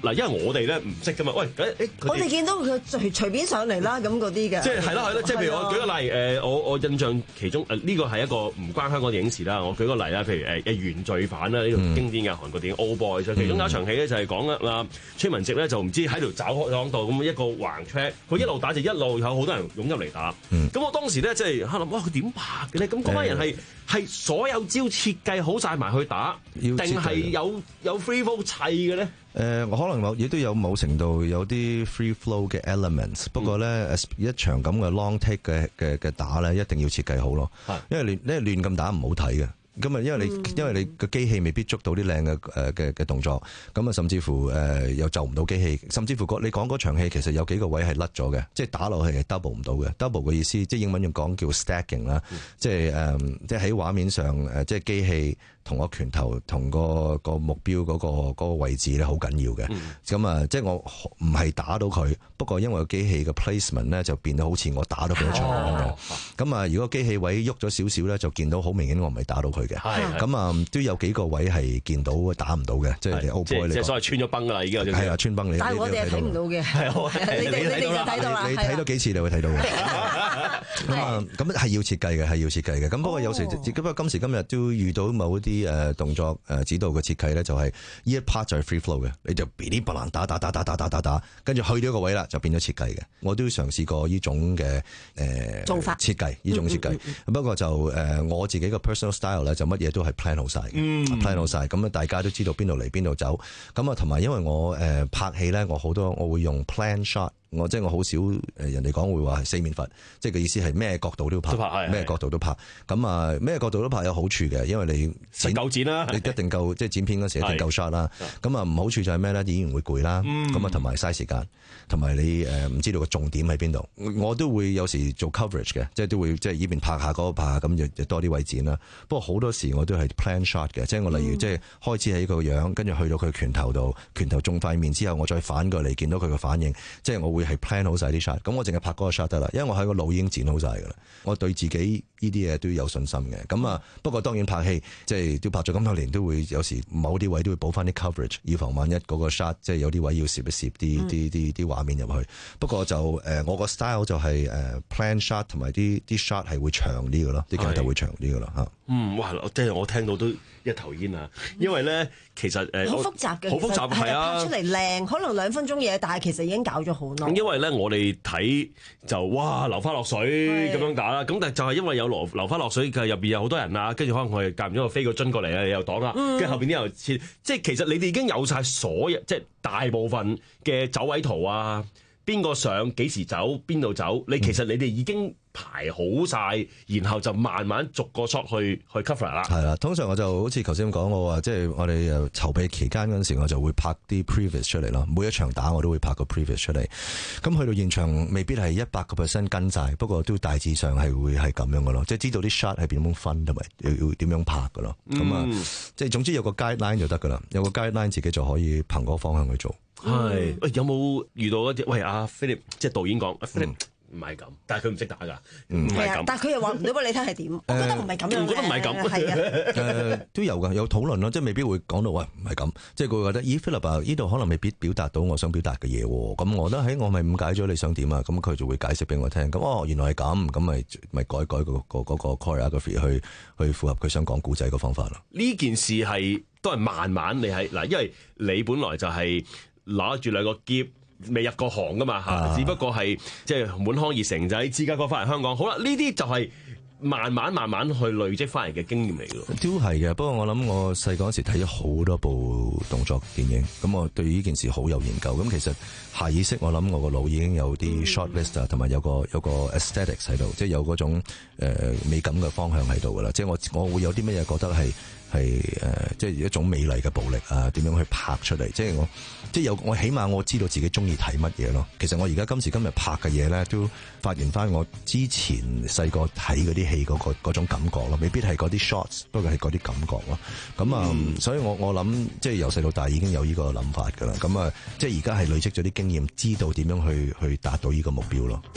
嗱，因為我哋咧唔識噶嘛，喂，誒誒， 我哋見到佢隨隨便上嚟啦，咁嗰啲嘅。 即係係啦係啦，即係譬如我舉個例，誒，我我印象其中誒呢個係一個唔關香港電影事啦。我舉個例啦，譬如誒誒原罪犯啦，呢個經典嘅韓國電影《Old Boy》，其中有一場戲咧就係講啦，崔文植咧就唔知喺條走廊度咁一個橫 track，佢一路打就一路有好多人湧入嚟打。咁、嗯、我當時咧即係諗，哇！佢點拍嘅咧？咁嗰班人係係所有招設計好晒埋去打，定係有有 free flow 砌嘅咧？ 誒、呃，我可能某亦都有某程度有啲 free flow 嘅 elements，不過咧、嗯，一場咁嘅 long take 嘅嘅嘅打咧，一定要設計好咯，因為亂因為亂咁打唔好睇嘅。咁啊，因為你、嗯、因為你個機器未必捉到啲靚嘅誒嘅嘅動作，咁啊，甚至乎誒、呃、又就唔到機器，甚至乎你講嗰場戲其實有幾個位係甩咗嘅，即係打落去係 double 唔到嘅。double 嘅意思，即係英文用講叫 stacking 啦、嗯，即係誒，即係喺畫面上誒，即係機器同個拳頭同個個目標嗰、嗰個嗰個位置咧好緊要嘅。咁、嗯、啊，即係我唔係打到佢，不過因為個機器嘅 placement 咧就變到好似我打到佢一場咁樣。咁、哦、啊，如果機器位喐咗少少咧，就見到好明顯我唔係打到佢嘅。咁啊，都有幾個位係見到打唔到嘅，即係 Old Boy 嚟。 即係所謂穿咗崩㗎啦，已經係啊，穿崩你。 但係我哋係睇唔到嘅。係你哋你哋就睇到啦。 你睇多幾次你會睇到嘅。咁啊，咁係要設計嘅，係要設計嘅。咁不過有時，不過今時今日都遇到某啲誒動作誒指導嘅設計咧，就係呢一 part 就係 free flow 嘅，你就噼哩啪啦打打打打打打打打，跟住去到一個位啦，就變咗設計嘅。我都嘗試過呢種嘅誒做法設計，呢種設計。不過就誒我自己嘅 personal style 咧，就乜嘢都係 plan 好晒嘅、嗯、plan 好晒。咁啊大家都知道邊度嚟邊度走。咁啊同埋因為我誒拍戲咧，我好多我會用 plan shot。我即係我好少誒人哋講會話係四面佛，即係個意思係咩角度都拍，咩角度都拍。咁啊咩角度都拍有好處嘅，因為你剪夠剪啦， 你一定夠即係剪片嗰時一定夠 shot 啦。咁啊唔好處就係咩咧？演員會攰啦，咁啊同埋嘥時間，同埋你誒唔知道個重點喺邊度。我都會有時做 coverage 嘅，即係都會即係依邊拍下嗰個拍下，咁就就多啲位剪啦。不過好多時我都係 plan shot 嘅，即係我例如即係開始喺個樣，跟住去到佢拳頭度，拳頭中塊面之後，我再反過嚟見到佢個反應，即係我會係 plan 好晒啲 shot，咁我淨係拍嗰個 shot 得啦，因為我喺個腦已經剪好晒噶啦，我對自己呢啲嘢都有信心嘅。咁啊，不過當然拍戲即係都拍咗咁多年，都會有時某啲位都會補翻啲 coverage，以防萬一嗰個 shot 即係有啲位要攝一攝啲啲啲啲畫面入去。不過就誒、呃，我個 style 就係、是、誒、呃、plan shot 同埋啲啲 shot 係會長啲嘅咯，啲鏡頭會長啲嘅啦嚇。 嗯，哇！即係我聽到都一頭煙啊，因為咧其實誒好、呃、複雜嘅， 好複雜係啊， 拍出嚟靚，可能兩分鐘嘢，但係其實已經搞咗好耐。 因為咧我哋睇就哇流花落水咁樣打啦，咁但係就係因為有流流花落水嘅入邊有好多人啊，跟住可能我哋夾唔咗個飛個樽過嚟啊，你又擋啦，跟住後邊啲又切，即係其實你哋已經有晒所有即係大部分嘅走位圖啊，邊個上幾時走邊度走，你其實你哋已經排好晒，然後就慢慢逐個 shot 去去 cover 啦。 係啦，通常我就好似頭先咁講，我話即係我哋誒籌備期間嗰陣時，我就會拍啲 previs 出嚟咯。每一場打我都會拍個 previs 出嚟。咁去到現場未必係一百個 percent 跟晒，不過都大致上係會係咁樣嘅咯。即係知道啲 shot 係點樣分同埋要要點樣拍嘅咯。咁、嗯、啊，即係總之有個 guideline 就得㗎啦。有個 guideline 自己就可以憑嗰個方向去做。 係，喂，有冇遇到一啲？喂，阿 Philip 即係導演講，阿 Philip 唔係咁，但係佢唔識打㗎，唔係咁。但係佢又話唔到俾你聽係點，我覺得唔係咁樣。我覺得唔係咁，係啊。 誒都有㗎，有討論咯，即係未必會講到喂唔係咁，即係佢會覺得咦 Philip 啊，呢度可能未必表達到我想表達嘅嘢喎。咁我覺得喺我咪誤解咗你想點啊？咁佢就會解釋俾我聽。咁哦原來係咁，咁咪咪改改個個嗰個 choreography 去去符合佢想講故仔嘅方法咯。 呢件事係都係慢慢你係嗱，因為你本來就係攞住兩個喼。未入過行噶嘛嚇，啊、只不過係即係滿腔熱誠就喺芝加哥翻嚟香港。好啦，呢啲就係慢慢慢慢去累積翻嚟嘅經驗嚟咯。 都係嘅，不過我諗我細個嗰時睇咗好多部動作電影，咁我對呢件事好有研究。咁其實下意識我諗我個腦已經有啲 shot list 啊，同埋有個有個 aesthetics 喺度，即係有嗰種、呃、美感嘅方向喺度噶啦。即係我我會有啲乜嘢覺得係。係誒、呃，即係一種美麗嘅暴力啊！點樣去拍出嚟？即係我，即係有我，起碼我知道自己中意睇乜嘢咯。其實我而家今時今日拍嘅嘢咧，都發現翻我之前細個睇嗰啲戲嗰個嗰種感覺咯，未必係嗰啲 shots， 不過係嗰啲感覺咯。咁啊、嗯，所以我我諗，即係由細到大已經有呢個諗法㗎啦。咁啊，即係而家係累積咗啲經驗，知道點樣去去達到呢個目標咯。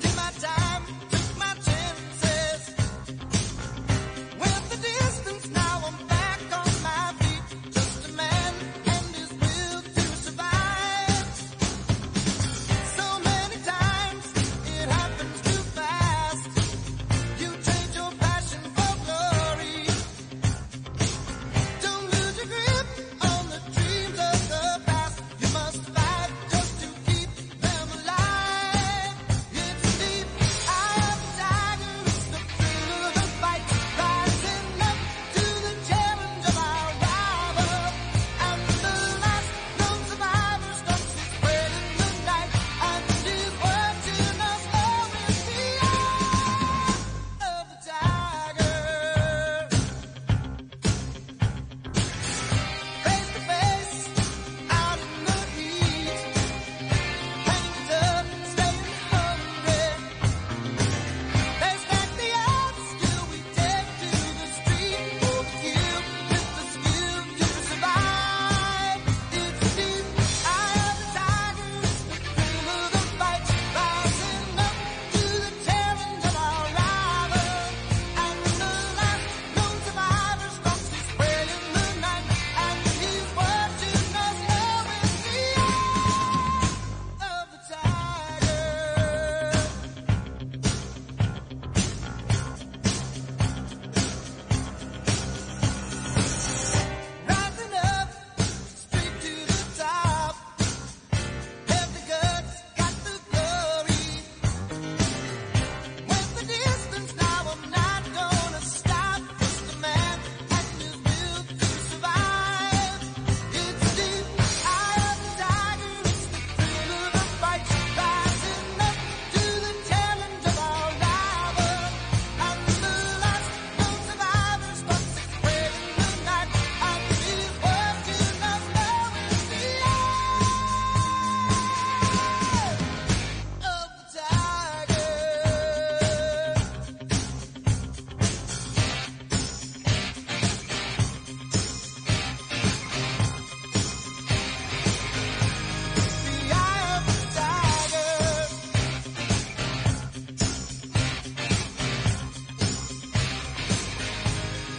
Now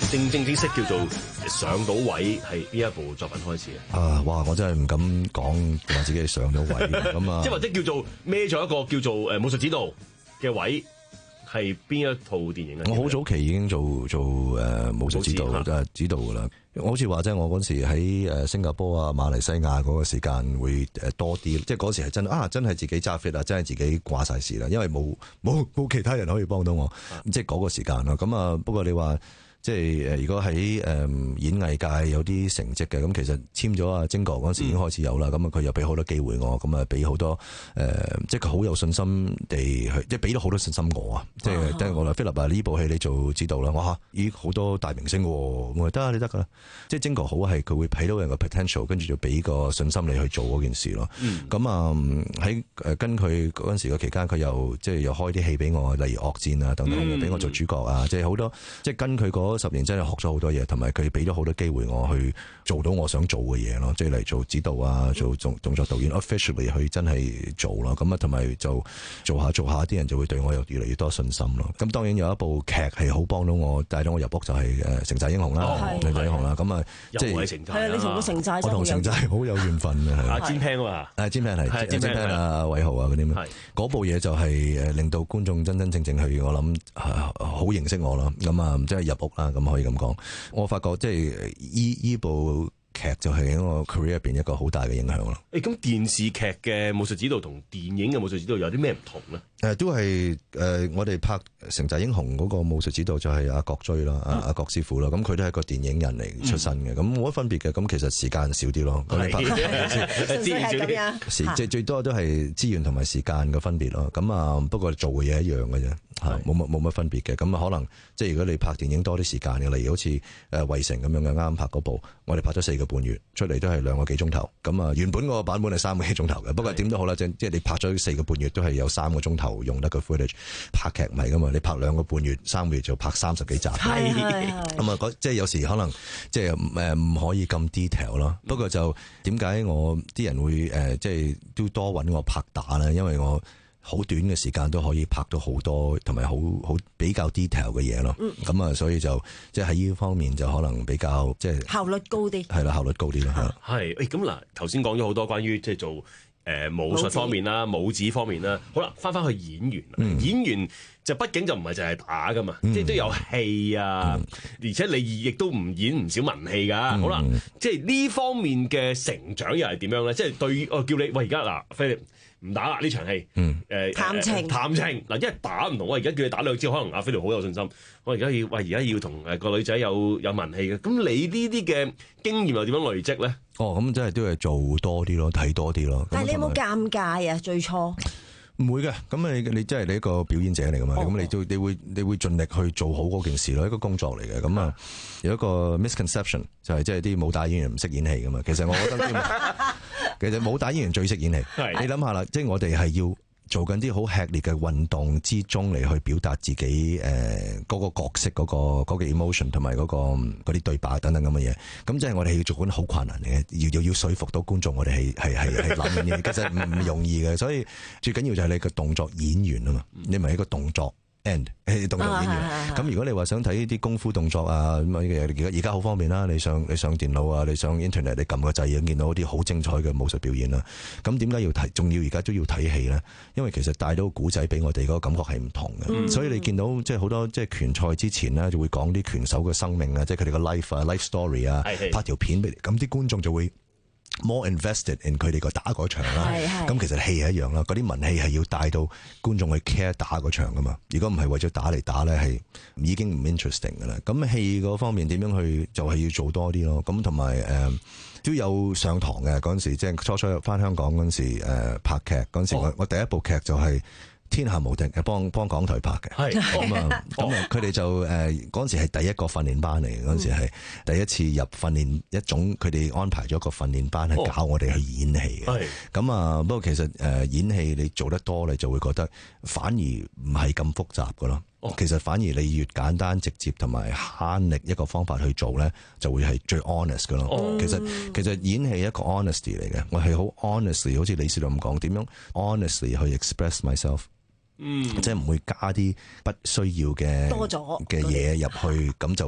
正正正式叫做上到位係邊一部作品開始啊？ 啊，哇！我真係唔敢講話自己係上咗位咁啊， 即係或者叫做孭咗一個叫做誒武術指導嘅位。係邊一套電影啊？ 我好早期已經做做誒、呃、武術指導誒指導㗎啦。我好似話即係我嗰時喺誒新加坡啊、馬來西亞嗰個時間會誒多啲，即係嗰時係真啊，真係自己揸 fit 啊，真係自己掛晒事啦，因為冇冇冇其他人可以幫到我，啊、即係嗰個時間啦。咁啊，不過你話。即係誒，如果喺誒演藝界有啲成績嘅，咁其實簽咗阿晶哥嗰時已經開始有啦。咁啊、嗯，佢又俾好多機會我，咁啊俾好多誒、呃，即係佢好有信心地去，即係俾咗好多信心我啊。即係即係我話菲立啊，呢部戲你做指導啦，我嚇咦好多大明星喎，我話得啊，你得噶啦。即係晶哥好係佢會睇到人個 potential，跟住就俾個信心你去做嗰件事咯。咁啊喺誒跟佢嗰陣時嘅期間，佢又即係又開啲戲俾我，例如惡戰啊等等，俾、嗯、我做主角啊，即係好多即係跟佢嗰十年真係學咗好多嘢，同埋佢俾咗好多機會我去做到我想做嘅嘢咯，即係嚟做指導啊，做動動作導演 officially 去真係做咯。咁啊，同埋就做下做下，啲人就會對我有越嚟越多信心咯。咁當然有一部劇係好幫到我，帶到我入屋就係誒城寨英雄啦，城寨英雄啦。咁啊，即係係啊，你同個城寨， 我同城寨好有緣分嘅。 阿尖聽啊嘛， 誒尖聽係尖聽啊，偉豪啊嗰啲咁。嗰部嘢就係誒令到觀眾真真正正去我諗好認識我啦。咁啊，即係入屋啦，咁可以咁講。我發覺即係依依部劇就係喺我 career 入邊一個好大嘅影響咯。 誒，咁電視劇嘅武術指導同電影嘅武術指導有啲咩唔同咧？ 誒，都係誒，我哋拍《城寨英雄》嗰個武術指導就係阿郭追啦，阿阿郭師傅啦。咁佢都係一個電影人嚟出身嘅，咁冇乜分別嘅。咁其實時間少啲咯，咁拍資源少啲， 時即係最多都係資源同埋時間嘅分別咯。咁啊，不過做嘅嘢一樣嘅啫，係冇乜冇乜分別嘅。咁啊，可能即係如果你拍電影多啲時間嘅，例如好似誒《圍城》咁樣嘅，啱啱拍嗰部，我哋拍咗四個半月，出嚟都係兩個幾鐘頭。咁啊，原本嗰個版本係三個幾鐘頭嘅，不過點都好啦，即係即係你拍咗四個半月都係有三個鐘頭用得個 footage。拍劇唔係噶嘛，你拍兩個半月、三個月就拍三十幾集， 係咁啊，即係有時可能即係誒唔可以咁 detail 咯。不過就點解我啲人會誒即係都多揾我拍打咧？因為我好短嘅時間都可以拍到好多同埋好好比較 detail 嘅嘢咯。咁啊、嗯，所以就即係喺呢方面就可能比較即係效率高啲。係啦，效率高啲咯。 係誒咁嗱，頭先講咗好多關於即係做。誒、呃、武術方面啦，武指方面啦，好啦，翻翻去演員，嗯、演員就畢竟就唔係淨係打噶嘛，嗯、即係都有戲啊，嗯、而且你亦都唔演唔少文戲噶，嗯、好啦，即係呢方面嘅成長又係點樣咧？即係對我叫你喂而家嗱，菲力唔打啦呢場戲，誒、嗯呃、 談情談情嗱，因為打唔同，我而家叫你打兩招，可能阿菲力好有信心，我而家要喂而家要同誒個女仔有有文戲嘅，咁你呢啲嘅經驗又點樣累積咧？ 哦，咁真係都係做多啲咯，睇多啲咯。 但係你有冇尷尬啊？最初唔會嘅，咁你你真係你一個表演者嚟噶嘛？咁、哦、你都你會你會盡力去做好嗰件事咯，一個工作嚟嘅。咁啊有一個 misconception 就係即係啲武打演員唔識演戲噶嘛。其實我覺得其實武打演員最識演戲。你諗下啦，即係我哋係要做緊啲好吃力嘅運動之中嚟去表達自己誒嗰、呃那個角色嗰、那個嗰、那個 emotion 同埋嗰個嗰啲對白等等咁嘅嘢，咁即係我哋要做緊好困難嘅，要要要說服到觀眾我哋係係係係諗緊嘢，其實唔容易嘅，所以最緊要就係你個動作演員啊嘛，你咪一個動作。and 動作演員，咁、啊、如果你話想睇啲功夫動作啊咁嘅嘢，而家而家好方便啦，你上你上電腦啊，你上 internet， 你撳個掣已經見到啲好精彩嘅武術表演啦。咁點解要睇？仲要而家都要睇戲咧？因為其實帶到古仔俾我哋嗰個感覺係唔同嘅，嗯、所以你見到即係好多即係拳賽之前呢，就會講啲拳手嘅生命啊，即係佢哋嘅 life 啊 life story 啊，拍條片俾你，咁啲觀眾就會more invested in 佢哋個打嗰場啦，咁其實戲係一樣啦，嗰啲文戲係要帶到觀眾去 care 打嗰場噶嘛，如果唔係為咗打嚟打咧，係已經唔 interesting 噶啦。咁戲嗰方面點樣去就係、是、要做多啲咯。咁同埋誒都有上堂嘅嗰陣時，即係初初翻香港嗰陣時誒、呃、拍劇嗰陣時，我、哦、我第一部劇就係、是。天下無敵係幫幫港台拍嘅，咁啊咁啊，佢哋就誒嗰陣時係第一個訓練班嚟嘅，嗰陣時係第一次入訓練一種，佢哋安排咗一個訓練班係教我哋去演戲嘅。咁啊，不過其實誒演戲你做得多，你就會覺得反而唔係咁複雜噶咯。其實反而你越簡單直接同埋慳力一個方法去做咧，就會係最 honest 噶咯。其實其實演戲一個 honesty 嚟嘅，我係好 honestly， 好似李小龍咁講，點樣 honestly 去 express myself。嗯，即係唔會加啲不需要嘅多咗嘅嘢入去，咁就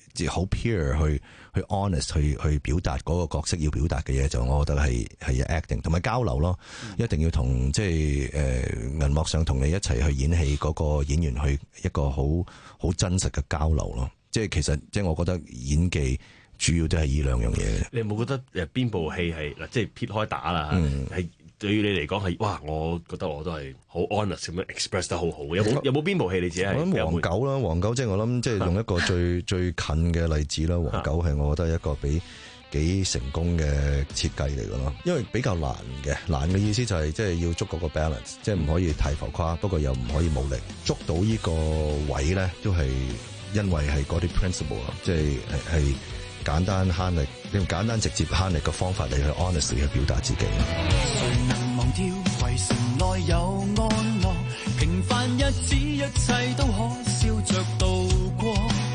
好 pure 去去 honest 去去表達嗰個角色要表達嘅嘢，就我覺得係係 acting 同埋交流咯，嗯、一定要同即係誒銀幕上同你一齊去演戲嗰個演員去一個好好真實嘅交流咯。即係其實即係我覺得演技主要都係呢兩樣嘢。 你有冇覺得誒邊部戲係嗱，即係撇開打啦，係、嗯、對於你嚟講係哇，我覺得我都係好 honest 咁樣 express 得好好。有冇有冇邊部戲你自己係？ 我諗黃狗啦，黃狗即係我諗即係用一個最最近嘅例子啦。黃狗係我覺得一個比幾成功嘅設計嚟㗎咯，因為比較難嘅，難嘅意思就係即係要捉嗰個 balance，即係唔可以太浮誇，不過又唔可以冇力，捉到呢個位咧，都係因為係嗰啲 principle 啊，即係係簡單慳力，用簡單直接慳力嘅方法嚟去 honestly 去表達自己。 誰能忘掉圍城內有安樂，平凡日子一切都可笑着度過。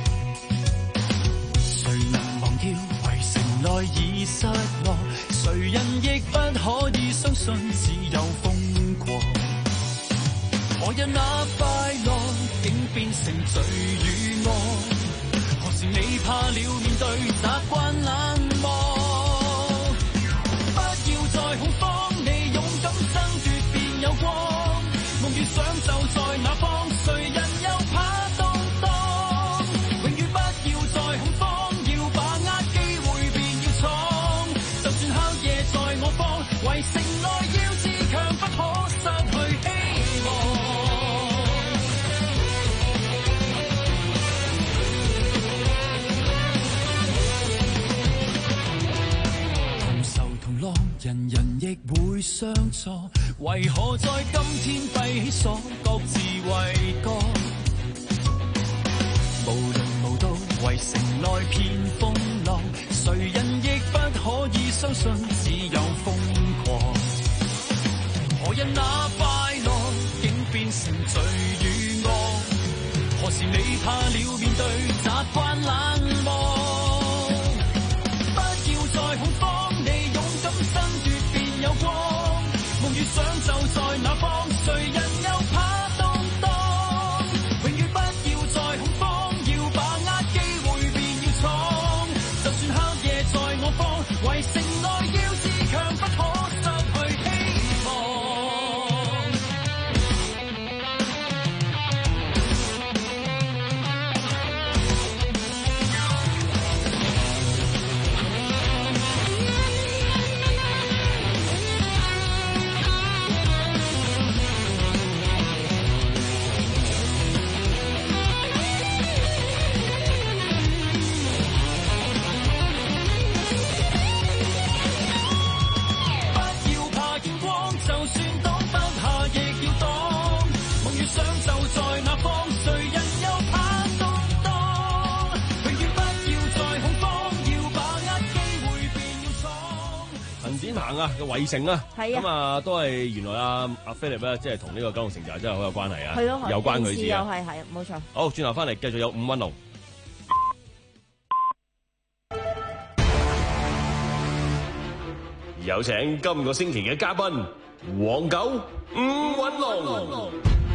誰能忘掉圍城內已失落，誰人亦不可以相信只有瘋狂。何日那快樂竟變成罪與惡？何時你怕了面對習慣冷漠？不要再恐慌，你勇敢爭奪便有光。夢與想就在那方，誰人又怕動盪？永遠不要再恐慌，要把握機會便要闖。就算黑夜在我方，圍城內要自強，不可失去希望。人人亦會相錯，為何在今天閉起鎖，各自為各？無論無道，圍城內片風浪，誰人亦不可以相信只有瘋狂。何日那快樂竟變成罪與惡？何時你怕了面對習慣冷漠？不要再恐慌，爭奪便有光，夢與想就在那方，誰人又怕動盪？永遠不要再恐慌，要把握機會便要闖。就算黑夜在我方，圍城內要自強，不可失去希望。 啊嘅圍城啊， 係啊， 咁啊都係原來阿阿菲力咧，即係同呢個九龍城寨真係好有關係啊， 係咯， 有關佢事啊， 係係冇錯。 好，轉頭翻嚟繼續有伍溫龍，有請今個星期嘅嘉賓黃狗伍溫龍。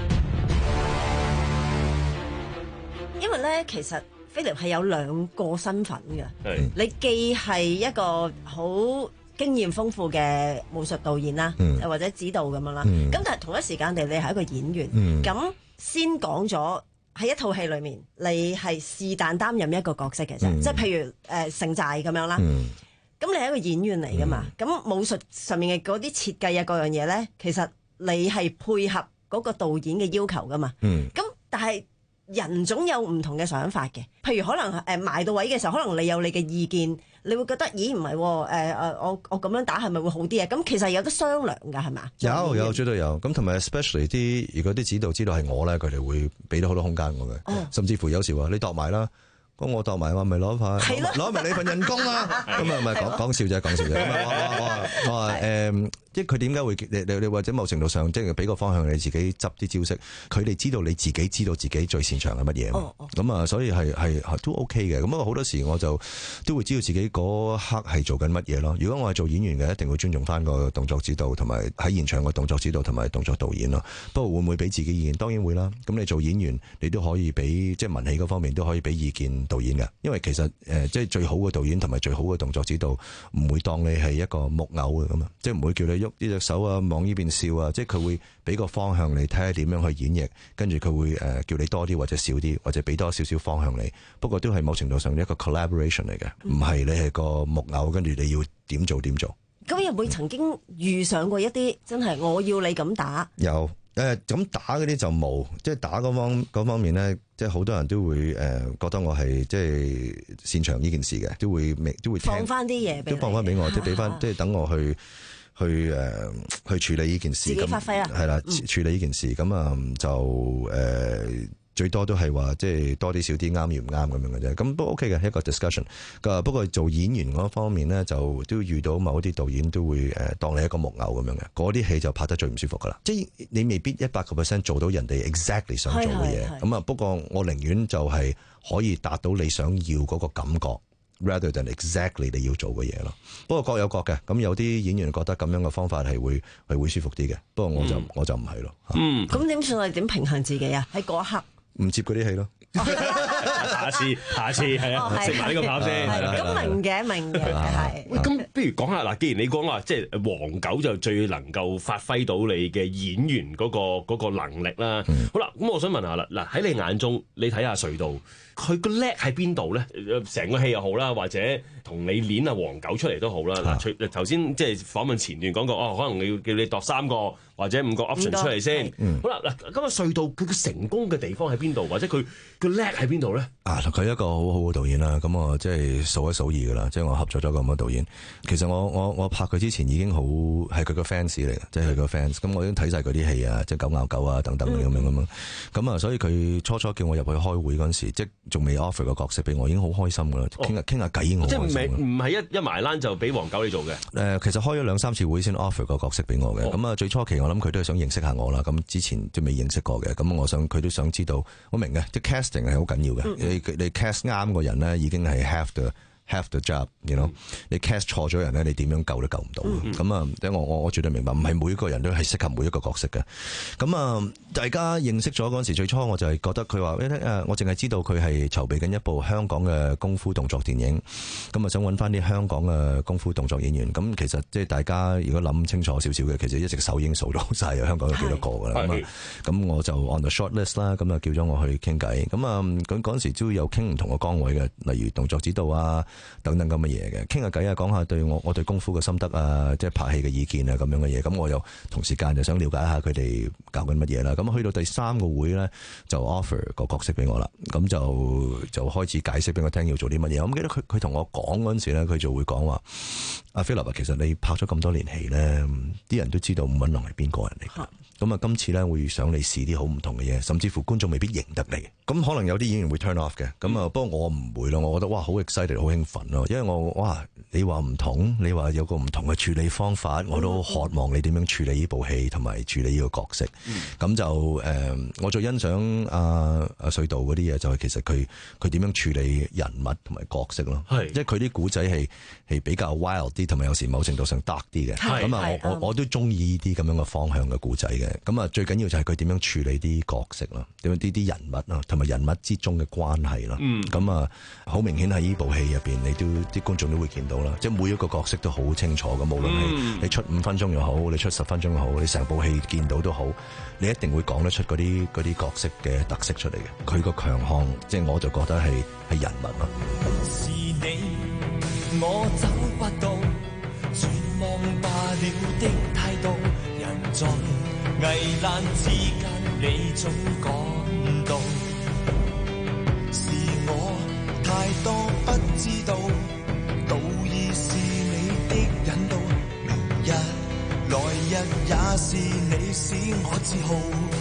因為咧，其實菲力係有兩個身份嘅，你既係一個好經驗豐富嘅武術導演啦，嗯、或者指導咁樣啦。咁、嗯、但係同一時間地，你係一個演員。咁、嗯、先講咗喺一套戲裏面，你係是但擔任一個角色嘅啫。嗯、即係譬如誒、呃、城寨咁樣啦。咁、嗯、你係一個演員嚟噶嘛？咁、嗯、武術上面嘅嗰啲設計啊，各樣嘢咧，其實你係配合嗰個導演嘅要求噶嘛。咁、嗯、但係人總有唔同嘅想法嘅。譬如可能誒、呃、埋到位嘅時候，可能你有你嘅意見。你會覺得，咦唔係喎？誒、呃、誒，我我咁樣打係咪會好啲啊？咁其實有得商量㗎，係嘛？ 有有絕對有。咁同埋 especially 啲，如果啲指導知道係我咧，佢哋會俾到好多空間我嘅。哦、甚至乎有時話你度埋啦，咁我度埋我咪攞塊，攞埋你份人工啊！咁啊咪講講笑啫，講笑啫。咁啊我我我我話誒， 即係佢點解會你你你或者某程度上即係俾個方向你自己執啲招式，佢哋知道你自己知道自己最擅長係乜嘢。咁啊、哦哦，所以係係都 OK 嘅。咁不過好多時我就都會知道自己嗰刻係做緊乜嘢咯。如果我係做演員嘅，一定會尊重翻個動作指導同埋喺現場個動作指導同埋動作導演咯。不過會唔會俾自己意見？當然會啦。咁你做演員，你都可以俾即係文戲嗰方面都可以俾意見導演嘅。因為其實誒、呃、即係最好嘅導演同埋最好嘅動作指導唔會當你係一個木偶嘅咁啊，即係唔會叫你喐呢隻手啊，往呢邊笑啊，即係佢會俾個方向你睇下點樣去演繹，跟住佢會誒、呃、叫你多啲或者少啲，或者俾多少少方向你。不過都係某程度上一個 collaboration 嚟嘅，唔係你係個木偶，跟住你要點做點做。 咁有冇曾經遇上過一啲真係我要你咁打？ 有誒，咁、呃、打嗰啲就冇，即係打嗰方嗰方面咧，即係好多人都會誒、呃、覺得我係即係擅長呢件事嘅，都會都會聽放翻啲嘢俾， 都放翻俾我，即係俾翻，即係等我去。去誒、呃、去處理呢件事， 自己發揮啦， 係啦， 嗯、 處理呢件事咁啊、嗯、就誒、呃、最多都係話即係多啲少啲啱與唔啱咁樣嘅啫。咁都 OK 嘅一個 discussion。不過做演員嗰方面咧，就都遇到某啲導演都會誒、呃、當你一個木偶咁樣嘅，嗰啲戲就拍得最唔舒服噶啦。即係你未必一百個 percent 做到人哋 exactly 想做嘅嘢。咁啊，不過我寧願就係可以達到你想要嗰個感覺。rather than exactly 你要做嘅嘢咯，不過各有各嘅，咁有啲演員覺得咁樣嘅方法係會係會舒服啲嘅，不過我就、嗯、我就唔係咯。 嗯，咁點算？我哋點平衡自己啊？喺嗰一刻唔接嗰啲戲咯。 下次下次係啊，食埋呢個跑先。 咁明嘅明嘅係。 喂，咁不如講下嗱，既然你講話即係黃狗就最能夠發揮到你嘅演員嗰個嗰個能力啦。嗯、好啦，咁我想問下啦，嗱喺你眼中，你睇下隧道。佢個叻喺邊度咧？成個戲又好啦，或者同你練啊黃狗出嚟都好啦。嗱，除頭先即係訪問前段講過，哦，可能你要叫你度三個或者五個 option 出嚟先。嗯、好啦，嗱，咁啊隧道佢嘅成功嘅地方喺邊度，或者佢佢叻喺邊度咧？ 啊，佢一個好好嘅導演啦。咁我即係數一數二噶啦，即係我合作咗咁多導演。其實我我我拍佢之前已經好係佢個 fans 嚟嘅，即係佢個 fans。咁我已經睇晒佢啲戲啊，即係狗咬狗啊等等咁樣咁樣。咁啊，所以佢初初叫我入去開會嗰陣時，即仲未 offer 個角色俾我，已經好開心噶啦，傾下傾下偈已經好開心。 即係唔係一一埋單就俾黃狗你做嘅？誒、 呃，其實開咗兩三次會先 offer 個角色俾我嘅。咁啊、哦，最初期我諗佢都係想認識下我啦。咁之前都未認識過嘅。咁我想佢都想知道，我明嘅，即係 casting 係好緊要嘅、嗯。你你 cast 啱個人咧，已經係 have the have the job，you know、嗯。你 cast 錯咗人咧，你點樣救都救唔到。咁啊、嗯，即係我我我絕對明白，唔係每一個人都係適合每一個角色嘅。咁啊，大家認識咗嗰陣時，最初我就係覺得佢話誒，我淨係知道佢係籌備緊一部香港嘅功夫動作電影，咁啊想揾翻啲香港嘅功夫動作演員。咁其實即係大家如果諗清楚少少嘅，其實一隻手已經數到晒有香港有幾多個噶啦。咁啊，咁我就 on the short list 啦，咁啊叫咗我去傾偈。咁啊，咁嗰陣時都有傾唔同嘅崗位嘅，例如動作指導啊等等咁嘅嘢嘅，傾下偈啊，講下對我我對功夫嘅心得啊，即係拍戲嘅意見啊咁樣嘅嘢。咁我又同時間就想了解一下佢哋搞緊乜嘢啦。咁去到第三個會咧，就 offer 個角色俾我啦。咁就就開始解釋俾我聽要做啲乜嘢。我記得佢佢同我講嗰陣時咧，佢就會講話：阿菲立啊，其實你拍咗咁多年戲咧，啲人都知道伍允龍係邊個人嚟。咁啊，今次咧會想你試啲好唔同嘅嘢，甚至乎觀眾未必認得你。咁可能有啲演員會 turn off 嘅。咁啊，不過我唔會咯。我覺得哇，好 excited， 好興奮咯。因為我哇，你話唔同，你話有個唔同嘅處理方法，我都渴望你點樣處理呢部戲同埋處理呢個角色。咁、嗯、就誒、呃，我最欣賞阿阿隧道嗰啲嘢，就係其實佢佢點樣處理人物同埋角色咯。係，即係佢啲古仔係係比較 wild 啲，同埋有時某程度上 dark 啲嘅。咁啊，我我我都中意呢啲咁樣嘅方向嘅古仔嘅。咁啊，最緊要就係佢點樣處理啲角色啦，點樣啲啲人物啊，同埋人物之中嘅關係啦。咁、嗯、啊，好明顯喺呢部戲入邊，你都啲觀眾都會見到啦。即係每一個角色都好清楚嘅，無論係你出五分鐘又好，你出十分鐘又好，你成部戲見到都好，你一定會講得出嗰啲嗰啲角色嘅特色出嚟嘅。佢個強項，即係我就覺得係係人物咯。是你，我找不到，絕望罷了的態度，人在危難之間，你總感到是我太多不知道，道義是你的引導，明日來日也是你使我自豪，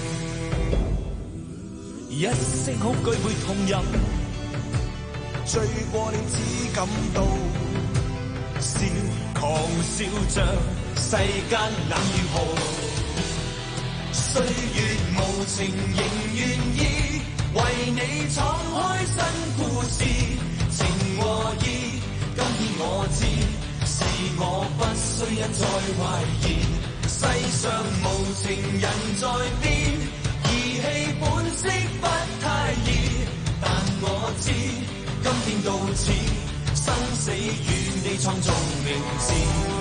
一息恐懼會同飲，醉過了只感到笑狂笑着世間冷與豪，歲月無情仍願意為你闖開新故事，情和義，今天我知，是我不需一再懷疑，世上無情人在變，義氣本色不太易，但我知，今天到此，生死與你創造名字。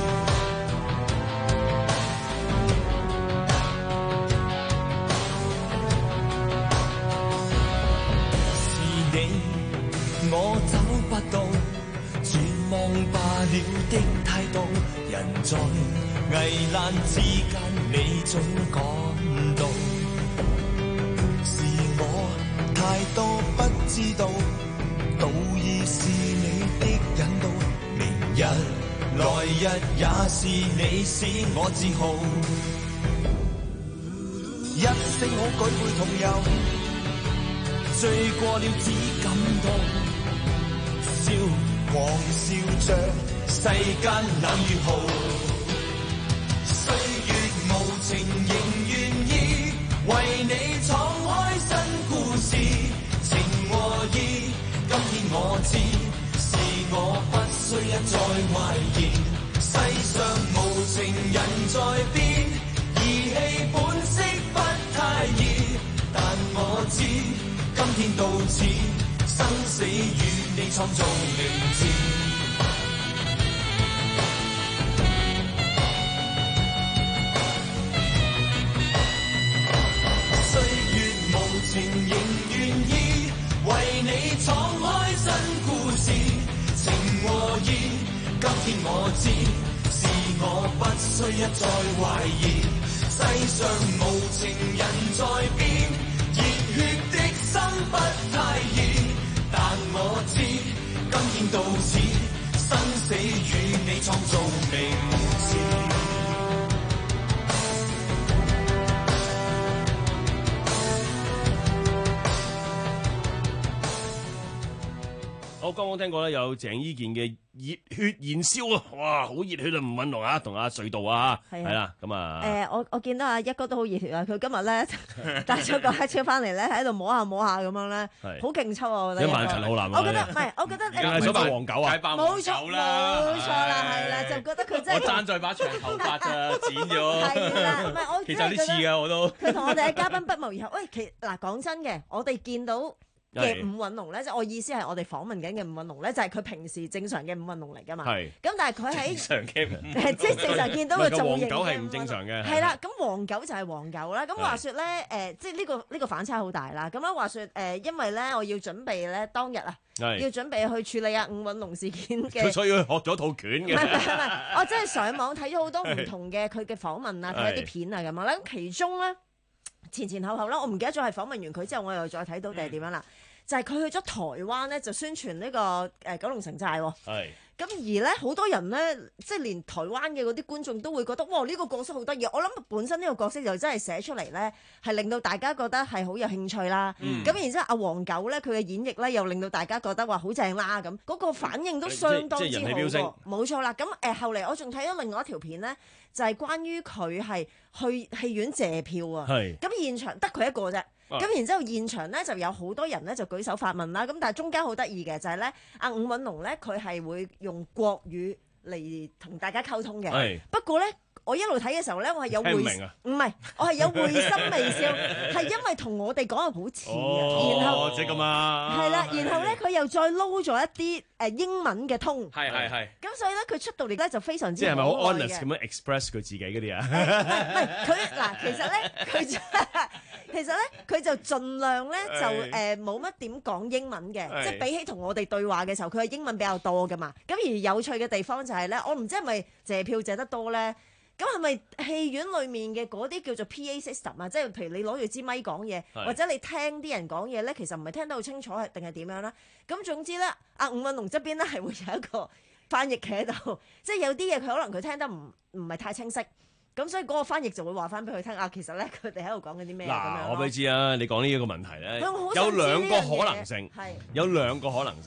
我找不到絕望罷了的態度，人在危難之間你總趕到，是我太多不知道，道義是你的引導，明日來日也是你使我自豪，一聲我舉杯同遊，醉過了只感到笑狂笑着世間冷與豪，歲月無情仍願意為你闖開新故事，情和義，今天我知，是我不需一再懷疑，世上無情人在變，義氣本色不太易，但我知，今天到此，生死與你創造名字。歲月無情仍願意為你闖開新故事，情和義，今天我知，是我不需一再懷疑，世上無情人在變，熱血的心不太易，但我知，今天到此，生死與你創造名字。 我剛剛聽過咧，有鄭伊健嘅熱血燃燒啊！哇，好熱血啊！吳允龍啊，同阿隧道啊，係啦，咁啊， 誒，我我見到阿一哥都好熱血啊！佢今日咧帶咗個黑超翻嚟咧，喺度摸下摸下咁樣咧，好勁抽啊！我覺得。 一扮陳浩南我覺得唔係，我覺得定係想扮黃狗啊？ 冇錯啦，冇錯啦，係啦，就覺得佢真係。 我爭在把長頭髮咋，剪咗。 係啦，唔係我。 其實有啲似㗎，我都。 佢同我哋嘅嘉賓不謀而合。喂，其嗱講真嘅，我哋見到嘅伍允龍咧，即係我意思係我哋訪問緊嘅伍允龍咧，就係佢平時正常嘅伍允龍嚟㗎嘛。係。咁但係佢喺正常嘅， 誒即係正常見到嘅造型嘅。 黃狗係唔正常嘅。 係啦，咁黃狗就係黃狗啦。咁話説咧，誒即係呢個呢個反差好大啦。咁樣話説誒，因為咧我要準備咧當日啊，要準備去處理阿伍允龍事件嘅。 所以佢學咗套拳嘅。 唔係唔係，我真係上網睇咗好多唔同嘅佢嘅訪問啊，睇一啲片啊咁樣咧。其中咧前前後後啦，我唔記得咗係訪問完佢之後，我又再睇到定係點樣啦。就係佢去咗台灣咧，就宣傳呢個誒九龍城寨喎。係。咁而咧，好多人咧，即係連台灣嘅嗰啲觀眾都會覺得，哇！呢個角色好得意。我諗本身呢個角色就真係寫出嚟咧，係令到大家覺得係好有興趣啦。咁然之後，阿黃狗咧，佢嘅演繹咧，又令到大家覺得話好正啦。咁嗰個反應都相當之好喎。冇錯啦。咁誒後嚟我仲睇咗另外一條片咧，就係關於佢係去戲院謝票啊。係。咁現場得佢一個啫。咁、啊、然之後現場咧就有好多人咧就舉手發問啦，咁但係中間好得意嘅就係咧，阿伍允龍咧佢係會用國語嚟同大家溝通嘅。不過咧，我一路睇嘅時候咧，我係有會唔係，我係有會心微笑，係因為同我哋講嘅好似啊。然後即係咁啊。係啦，然後咧佢又再撈咗一啲誒英文嘅通。係係係。咁所以咧佢出到嚟咧就非常之即係咪好 honest 咁樣 express 佢自己嗰啲啊？ 唔係佢嗱，其實咧佢。其實咧，佢就盡量咧就誒冇乜點講英文嘅，即係比起同我哋對話嘅時候，佢嘅英文比較多噶嘛。咁而有趣嘅地方就係咧，我唔知係咪謝票謝得多咧，咁係咪戲院裡面嘅嗰啲叫做 P A system 啊，即係譬如你攞住支咪講嘢，或者你聽啲人講嘢咧，其實唔係聽得好清楚，係定係點樣啦？咁總之咧，阿伍允龍側邊咧係會有一個翻譯企喺度，即係有啲嘢佢可能佢聽得唔唔係太清晰。咁所以嗰個翻譯就會話翻俾佢聽啊，其實咧佢哋喺度講緊啲咩咁樣。 我俾你知啊，你講呢一個問題咧，有兩個可能性，有兩個可能性。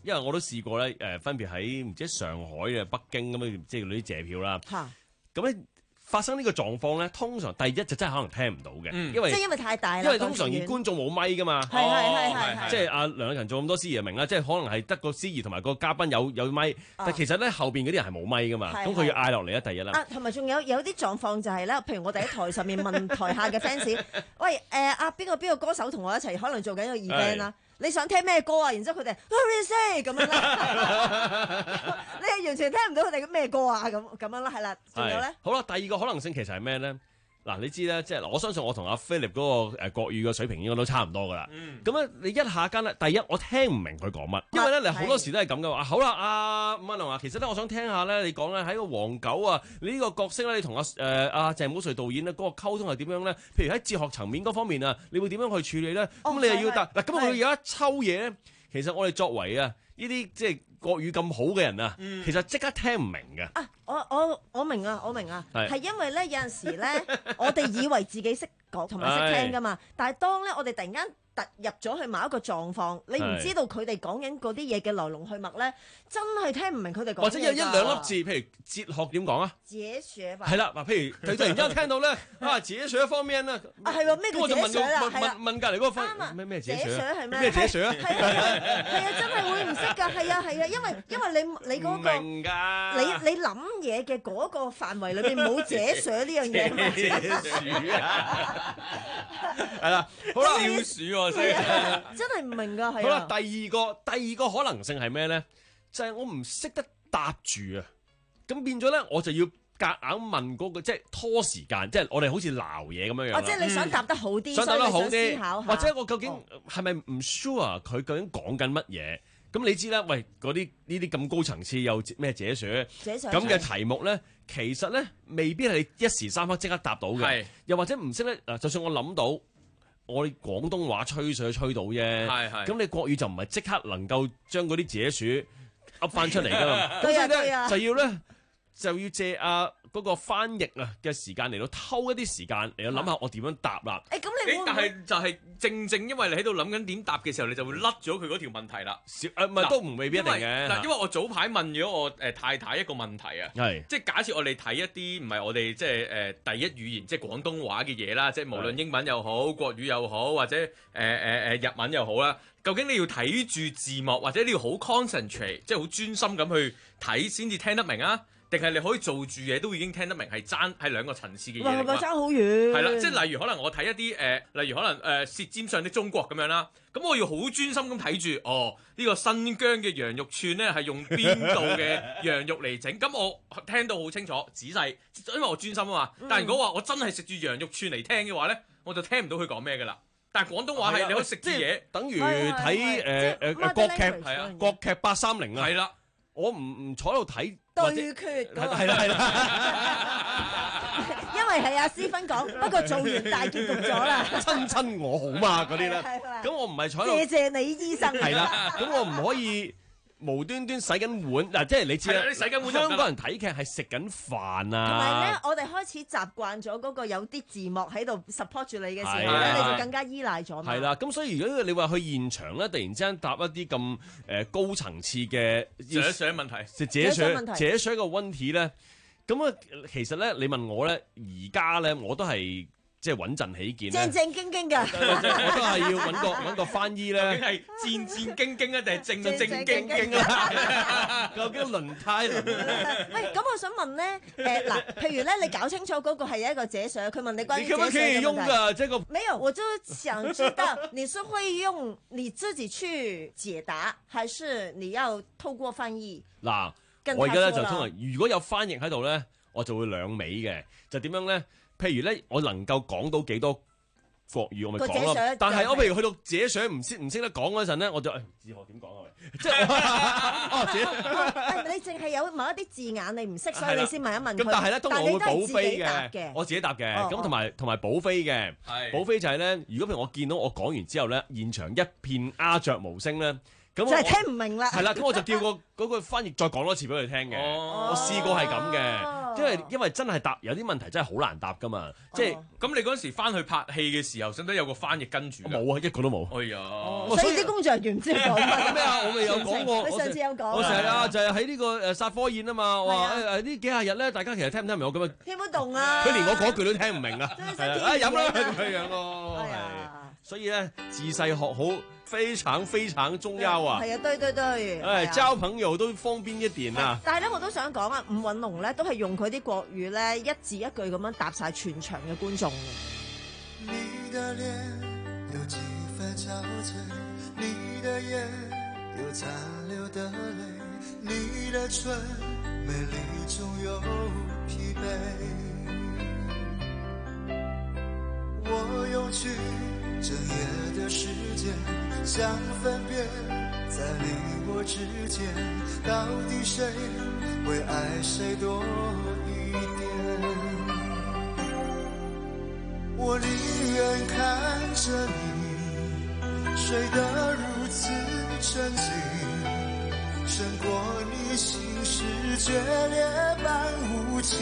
因為我都試過咧，誒分別喺唔知上海嘅北京咁樣，即係嗰啲借票啦。 嚇咁咧發生呢個狀況咧，通常第一就真係可能聽唔到嘅，因為即係因為太大啦。 因為通常觀眾冇咪噶嘛， 係係係係， 即係阿梁禮勤做咁多司儀就明啦，即係可能係得個司儀同埋個嘉賓有有咪，但其實咧後邊嗰啲人係冇咪噶嘛，咁佢要嗌落嚟咧，第一啦。 啊，同埋仲有有啲狀況就係咧，譬如我哋喺台上面問台下嘅 fans， 喂誒阿邊個邊個歌手同我一齊可能做緊個 event 啦。你想聽咩歌啊？然之後佢哋 What is it 咁樣啦，你係完全聽唔到佢哋嘅咩歌啊？咁咁樣啦，係啦，仲有咧？ 好啦，第二個可能性其實係咩咧？嗱，你知咧，即係我相信我同阿 Philip 嗰個誒國語嘅水平應該都差唔多噶啦。咁咧、嗯，你一下間咧，第一我聽唔明佢講乜，因為咧你好多時都係咁嘅話。好啦，阿伍允龍啊，其實咧我想聽下咧，你講咧喺個黃狗啊，你呢個角色咧，你同阿誒阿鄭保瑞導演咧嗰個溝通係點樣咧？譬如喺哲學層面嗰方面啊，你會點樣去處理咧？咁、哦、你又要答嗱，咁佢有一抽嘢咧，其實我哋作為啊呢啲即係國語咁好嘅人啊，嗯、其實即刻聽唔明嘅。 啊，我我我明啊，我明啊，係因為咧有陣時咧，我哋以為自己識講同埋識聽噶嘛，但係當咧我哋突然間突入咗去某一個狀況，你唔知道佢哋講緊嗰啲嘢嘅來龍去脈咧，真係聽唔明佢哋講。 或者有一兩粒字，譬如哲學點講啊？ 哲學吧。 係啦，嗱，譬如佢突然之間聽到咧啊，哲學方面啊， 啊係喎，咩叫哲學啊？ 問問問隔離嗰個分咩咩哲學？ 哲學係咩？ 咩哲學啊？ 係啊係啊，真係會唔識㗎，係啊係啊，因為因為你你嗰個明㗎， 你你諗嘢嘅嗰個範圍裏邊冇哲學呢樣嘢嘛。 鼠啊！係啦，好啦， 消暑喎，所以真係唔明㗎，係啊。 好啦，第二個第二個可能性係咩咧？就係我唔識得答住啊，咁變咗咧，我就要夾硬問嗰個，即係拖時間，即係我哋好似鬧嘢咁樣樣。 哦，即係你想答得好啲， 想答得好所以你想思考下， 或者我究竟係咪唔 sure 佢究竟講緊乜嘢？咁你知啦，喂，嗰啲呢啲咁高層次又咩哲學咁嘅題目咧，其實咧未必係一時三刻即刻答到嘅，又或者唔識咧嗱，就算我諗到，我哋廣東話吹水吹到啫，咁你國語就唔係即刻能夠將嗰啲哲學噏翻出嚟噶嘛，咁所以咧就要咧就要借啊嗰個翻譯啊嘅時間嚟到偷一啲時間嚟到諗下我點樣答啦。 誒咁你會唔會？ 但係就係正正因為你喺度諗緊點答嘅時候，你就會甩咗佢嗰條問題啦。 誒唔係都唔未必一定嘅。 嗱，因為我早排問咗我誒太太一個問題啊，係即係假設我哋睇一啲唔係我哋即係誒第一語言即係廣東話嘅嘢啦，即係無論英文又好、國語又好，或者誒誒誒日文又好啦。究竟你要睇住字幕，或者你要好 concentrate，即係好專心咁去睇先至聽得明啊？定係你可以做住嘢都已經聽得明，係爭係兩個層次嘅嘢嚟㗎嘛？ 爭好遠。 係啦，即係例如可能我睇一啲誒、呃，例如可能誒《舌、呃、尖上的中國》咁樣啦，咁我要好專心咁睇住，哦呢、這個新疆嘅羊肉串咧係用邊度嘅羊肉嚟整？咁我聽到好清楚、仔細，因為我專心啊嘛。但係如果話我真係食住羊肉串嚟聽嘅話咧，我就聽唔到佢講咩㗎啦。但係廣東話係你可以食啲嘢， 等於睇誒誒國劇係啊，國劇八三零啊， 係啦， 我唔唔坐喺度睇對決， 係啦係啦， 因為係阿思芬講，不過做完大結局咗啦， 親親我好嘛嗰啲啦，咁我唔係坐喺度， 謝謝你醫生， 係啦，咁我唔可以。無端端洗緊碗嗱，即係你知啦， 你洗緊碗香港人睇劇係食緊飯啊。同埋咧，我哋開始習慣咗嗰個有啲字幕喺度 support 住你嘅時候咧，你就更加依賴咗嘛。係啦，咁所以如果你話去現場咧，突然之間答一啲咁誒高層次嘅寫寫問題， 寫寫寫寫個問題咧，咁啊，其實咧，你問我咧，而家咧，我都係。即係穩陣起見， 正正經經㗎。 我都係要揾個揾個翻譯咧。 究竟係戰戰兢兢啊，定係正正經經啊？ 究竟輪胎輪？ 喂，咁我想問咧，誒嗱，譬如咧，你搞清楚嗰個係一個哲學，佢問你關於哲學嘅問題。你可唔可以用㗎？這個沒有，我就想知道你是會用你自己去解答，還是你要透過翻譯？ 嗱，我而家咧就通常如果有翻譯喺度咧，我就會兩尾嘅，就點樣咧？譬如咧，我能夠講到幾多國語，我咪講咯。但係我譬如去到哲學唔識唔識得講嗰陣咧，我就誒哲學點講啊？即係哦，哲你淨係有某一啲字眼你唔識，所以你先問一問佢。 咁但係咧，通常我會補飛嘅， 我自己答嘅。咁同埋同埋補飛嘅，補飛就係咧，如果譬如我見到我講完之後咧，現場一片鴉雀無聲咧。咁就係聽唔明啦。 係啦，咁我就叫個嗰個翻譯再講多次俾佢聽嘅。我試過係咁嘅。 因為因為真係答有啲問題真係好難答噶嘛，即係咁你嗰陣時翻去拍戲嘅時候，使唔使有個翻譯跟住？ 冇啊，一個都冇。 哎呀， 所以啲工作人員唔知你講乜咩啊？我咪有講過， 你上次有講， 我成日啊就係喺呢個誒殺科宴啊嘛，話誒誒呢幾廿日咧，大家其實聽唔聽唔明我咁樣？ 聽唔懂啊！ 佢連我嗰句都聽唔明啊！係啊，飲啦咁樣樣咯。 係啊， 所以咧自細學好非常非常重要啊！ 係啊，對對對， 誒交朋友都方便一點啊！ 但係咧，我都想講啊，伍允龍咧都係用佢啲國語咧一字一句咁樣答晒全場嘅觀眾嘅。 你的臉有幾分憔悴，你的眼有殘留的淚，你的唇美麗中有疲憊，我用去整夜的時間想分辨，在你我之間到底誰會愛誰多一點，我寧願看着你睡得如此沉靜，勝過你心事決裂般無情。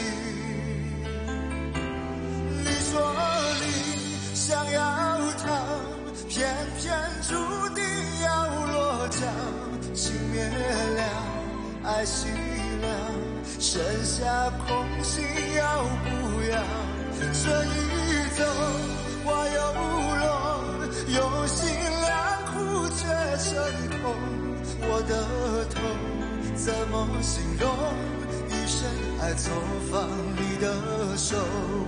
你說你想要逃，偏偏注定要落腳，情滅了，愛熄了，剩下空心要不要？春已走，花又落，用心良苦卻成空，我的痛怎麼形容？一生愛錯放你的手。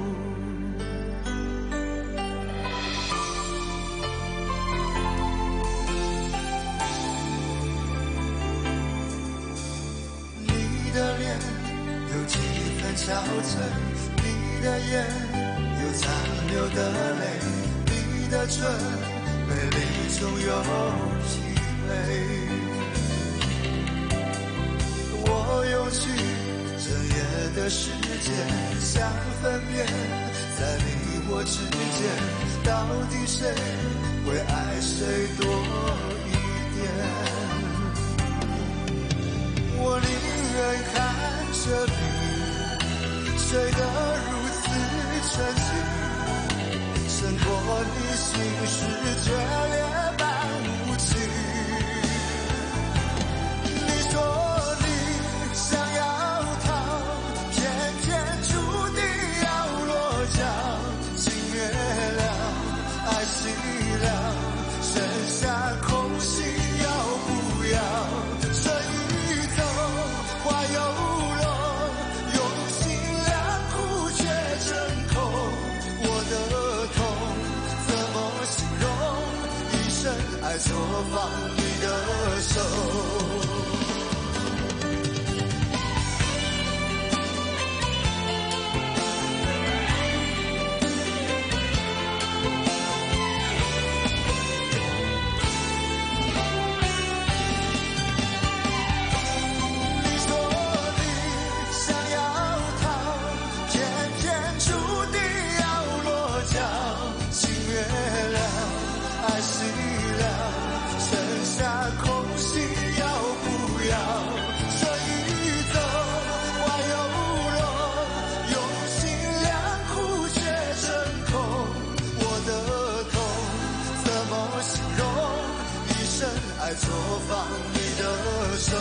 你的臉有幾分憔悴，你的眼有殘留的淚，你的唇美麗中有疲憊，我用去整夜的時間想分辨，在你我之間到底誰會愛誰多一點，我寧願看着你睡得如此沉靜，勝過你心事決裂般無情。你說你想要逃，偏偏注定要落腳，情滅了，愛熄了，剩下空心要不要？春已走，花又落，用心良苦卻成空，我的痛怎麼形容？一生愛錯放你的手。愛錯放你的手，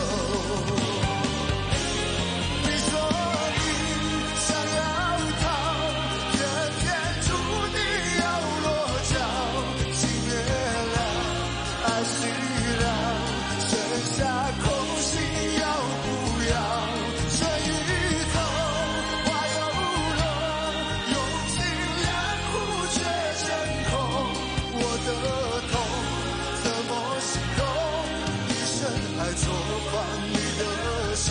你說你想要逃，偏偏注定要落腳，情滅了，愛熄了，剩下空心要不要？春已走，花又落，用心良苦卻成空，我的痛怎麼形容？愛錯放你的手，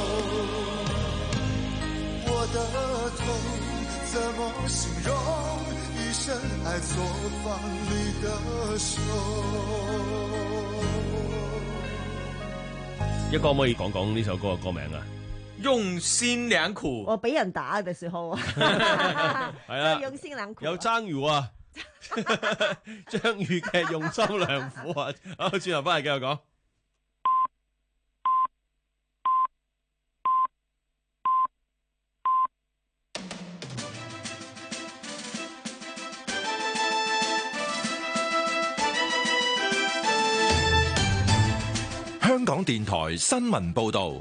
我的痛怎麼形容？一生愛錯放你的手。 一哥可唔可以講講呢首歌嘅歌名啊？ 用心良苦。 我俾人打嘅時候啊， 係啊， 用心良苦。 有張宇啊，張宇嘅用心良苦啊，好，轉頭翻嚟繼續講。 港電台新聞報導。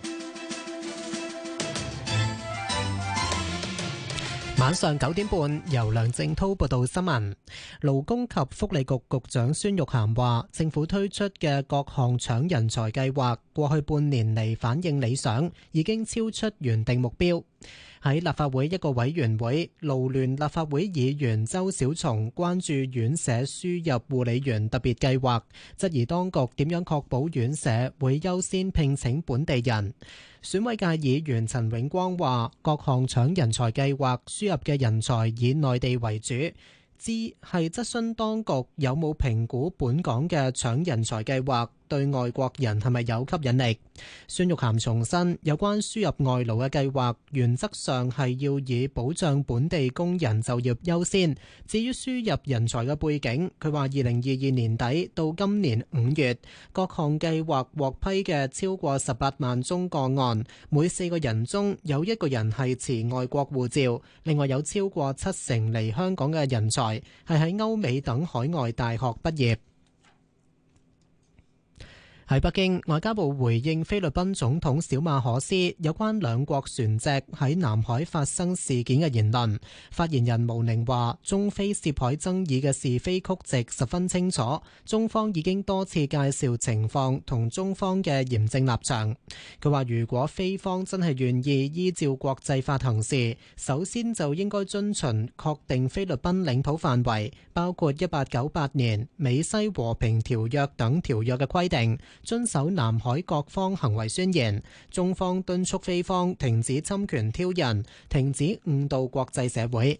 晚上九點半，由梁正滔報道新聞。勞工及福利局局長孫玉菡話，政府推出嘅各項搶人才計劃，過去半年嚟反應理想，已經超出原定目標。喺立法會一個委員會，勞聯立法會議員周小松關注院舍輸入護理員特別計劃，質疑當局點樣確保院舍會優先聘請本地人。選委界議員陳永光話，各項搶人才計劃輸入嘅人才以內地為主。之係質詢當局有冇評估本港嘅搶人才計劃對外國人係咪有吸引力？孫玉菡重申，有關輸入外勞嘅計劃原則上係要以保障本地工人就業優先。至於輸入人才嘅背景，佢話二零二二年底到今年五月，各項計劃獲批嘅超過十八萬宗個案，每四個人中有一個人係持外國護照，另外有超過七成嚟香港嘅人才係喺歐美等海外大學畢業。喺北京，外交部回應菲律賓總統小馬可斯有關兩國船隻喺南海發生事件嘅言論。發言人毛寧話，中菲涉海爭議嘅是非曲直十分清楚，中方已經多次介紹情況同中方嘅嚴正立場。佢話，如果菲方真係願意依照國際法行事，首先就應該遵循確定菲律賓領土範圍，包括一八九八年美西和平條約等條約嘅規定，遵守南海各方行為宣言。中方敦促菲方停止侵權挑釁，停止誤導國際社會。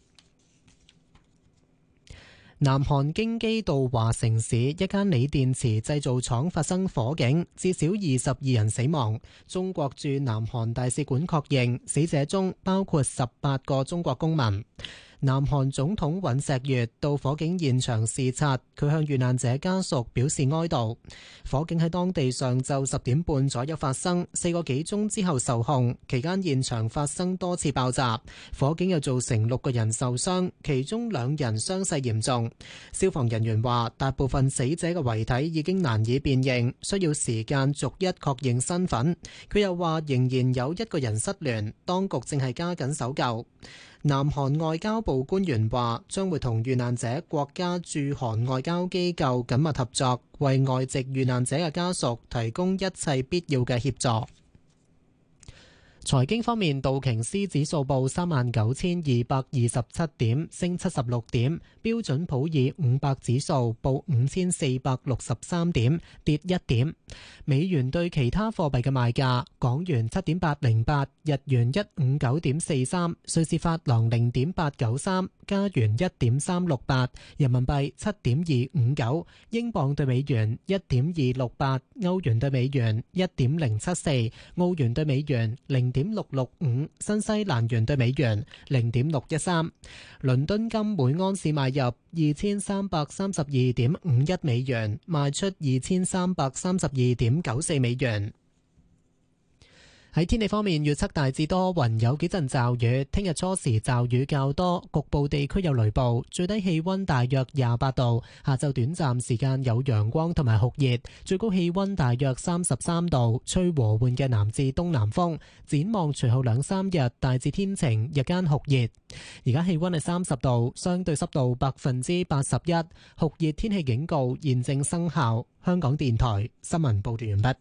南韓京畿道華城市一間鋰電池製造廠發生火警，至少二十二人死亡。中國駐南韓大使館確認，死者中包括十八個中國公民。南韓總統尹錫悅到火警現場視察，佢向遇難者家屬表示哀悼。火警喺當地上晝十點半左右發生，四個幾鐘之後受控，期間現場發生多次爆炸，火警又造成六個人受傷，其中兩人傷勢嚴重。消防人員話，大部分死者嘅遺體已經難以辨認，需要時間逐一確認身份。佢又話，仍然有一個人失聯，當局正係加緊搜救。南韓外交部官員話，將會同遇難者國家駐韓外交機構緊密合作，為外籍遇難者嘅家屬提供一切必要嘅協助。財經方面，道瓊斯指數報三萬九千二百二十七點，升七十六點；標準普爾五百指數報五千四百六十三點，跌一點。美元對其他貨幣嘅賣價：港元七點八零八，日元一五九點四三，瑞士法郎零點八九三，加元一點三六八，人民幣七點二五九，英鎊對美元一點二六八，歐元對美元一點零七四，澳元對美元零點六六五，新西蘭元對美元零點六一三。倫敦金每安士買入二千三百三十二點五一美元，賣出二千三百三十二點九四美元。喺天氣方面，預測大致多雲，有幾陣驟雨。聽日初時驟雨較多，局部地區有雷暴。最低氣溫大約廿八度。下晝短暫時間有陽光同埋酷熱，最高氣溫大約三十三度，吹和緩嘅南至東南風。展望隨後兩三日大致天晴，日間酷熱。而家氣溫係三十度，相對濕度百分之八十一，酷熱天氣警告現正生效。香港電台新聞報道完畢。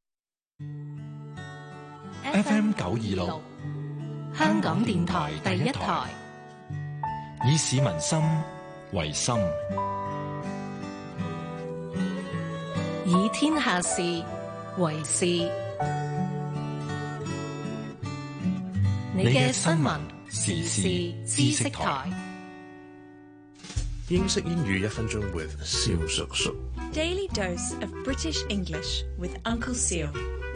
F M 九二六， 香港電台第一台， 以市民心為心， 以天下事為事。你嘅新聞時事知識台， 英式英語一分鐘 with 蕭叔叔。 Daily dose of British English with Uncle Seal。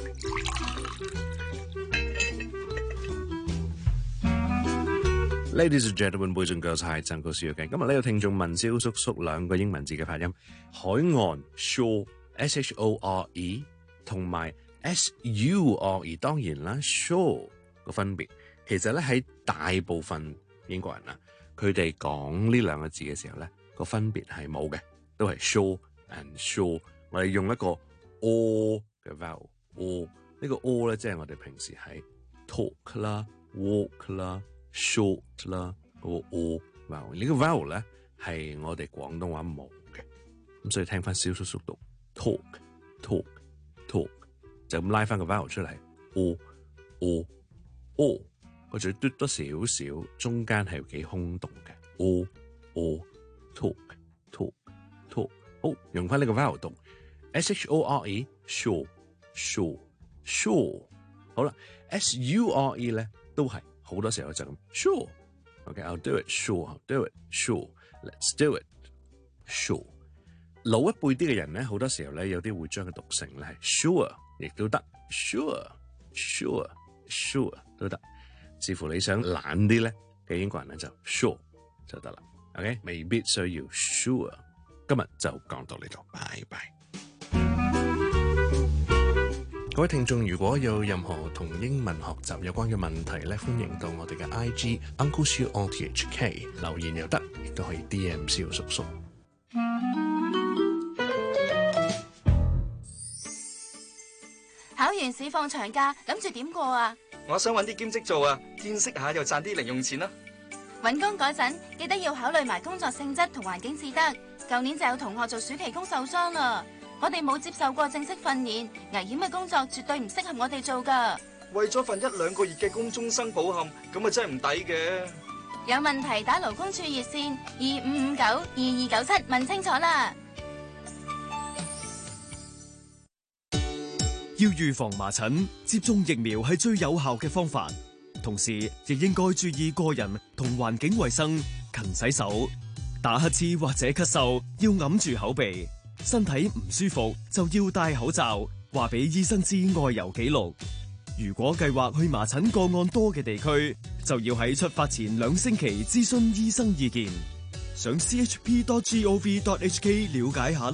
Ladies and gentlemen, boys and girls，係曾告書嘅。今日呢個聽眾問蕭叔叔兩個英文字嘅發音，海岸 shore S H O R E 同埋 S U R E， 當然啦 shore 個分別，其實咧喺大部分英國人啊，佢哋講呢兩個字嘅時候咧，個分別係冇嘅，都係 shore and shore。我哋用一個 o 嘅 vowel O 呢個 O 咧，即係我哋平時喺 talk 啦、walk 啦、short 啦嗰個 O vowel。呢個 vowel 咧係我哋廣東話冇嘅，咁所以聽翻蕭叔叔讀 talk talk talk， 就咁拉翻個 vowel 出嚟 O O O， 個嘴嘟多少少，中間係幾空洞嘅 O O talk talk talk。好，用翻呢個 vowel 讀 S H O R E sure sure sure。好啦 ，S U R E 咧都係好多時候就咁 sure。OK，I'll do it sure，I'll do it sure，Let's do it sure。老一輩啲嘅人咧，好多時候咧有啲會將佢讀成咧係 sure， 亦都得 sure sure sure 都得，視乎你想懶啲咧嘅英國人咧就 sure 就得啦。OK， 未必需要 sure。今日就講到呢度，拜拜。各位聽眾，如果有任何同英文學習有關嘅問題咧，歡迎到我哋嘅 I G Uncle Siu O T H K 留言又得，亦都可以 D M 蕭叔叔。 考完試放長假，諗住點過啊？ 我想揾啲兼職做啊，見識下又賺啲零用錢啦。 揾工嗰陣記得要考慮埋工作性質同環境至得。舊年就有同學做暑期工受傷啦，我哋冇接受過正式訓練，危險嘅工作絕對唔適合我哋做㗎。 為咗份一兩個月嘅工終生抱憾，咁啊真係唔抵嘅。 有問題打勞工處熱線二五五九二二九七問清楚啦。 要預防麻疹，接種疫苗係最有效嘅方法。同時，亦應該注意個人同環境衛生，勤洗手。打乞嗤或者咳嗽要揞住口鼻，身體唔舒服就要戴口罩，話俾醫生知外遊記錄。如果計劃去麻疹個案多嘅地區，就要喺出發前兩星期諮詢醫生意見。上 c h p dot gov dot h k 了解下啦。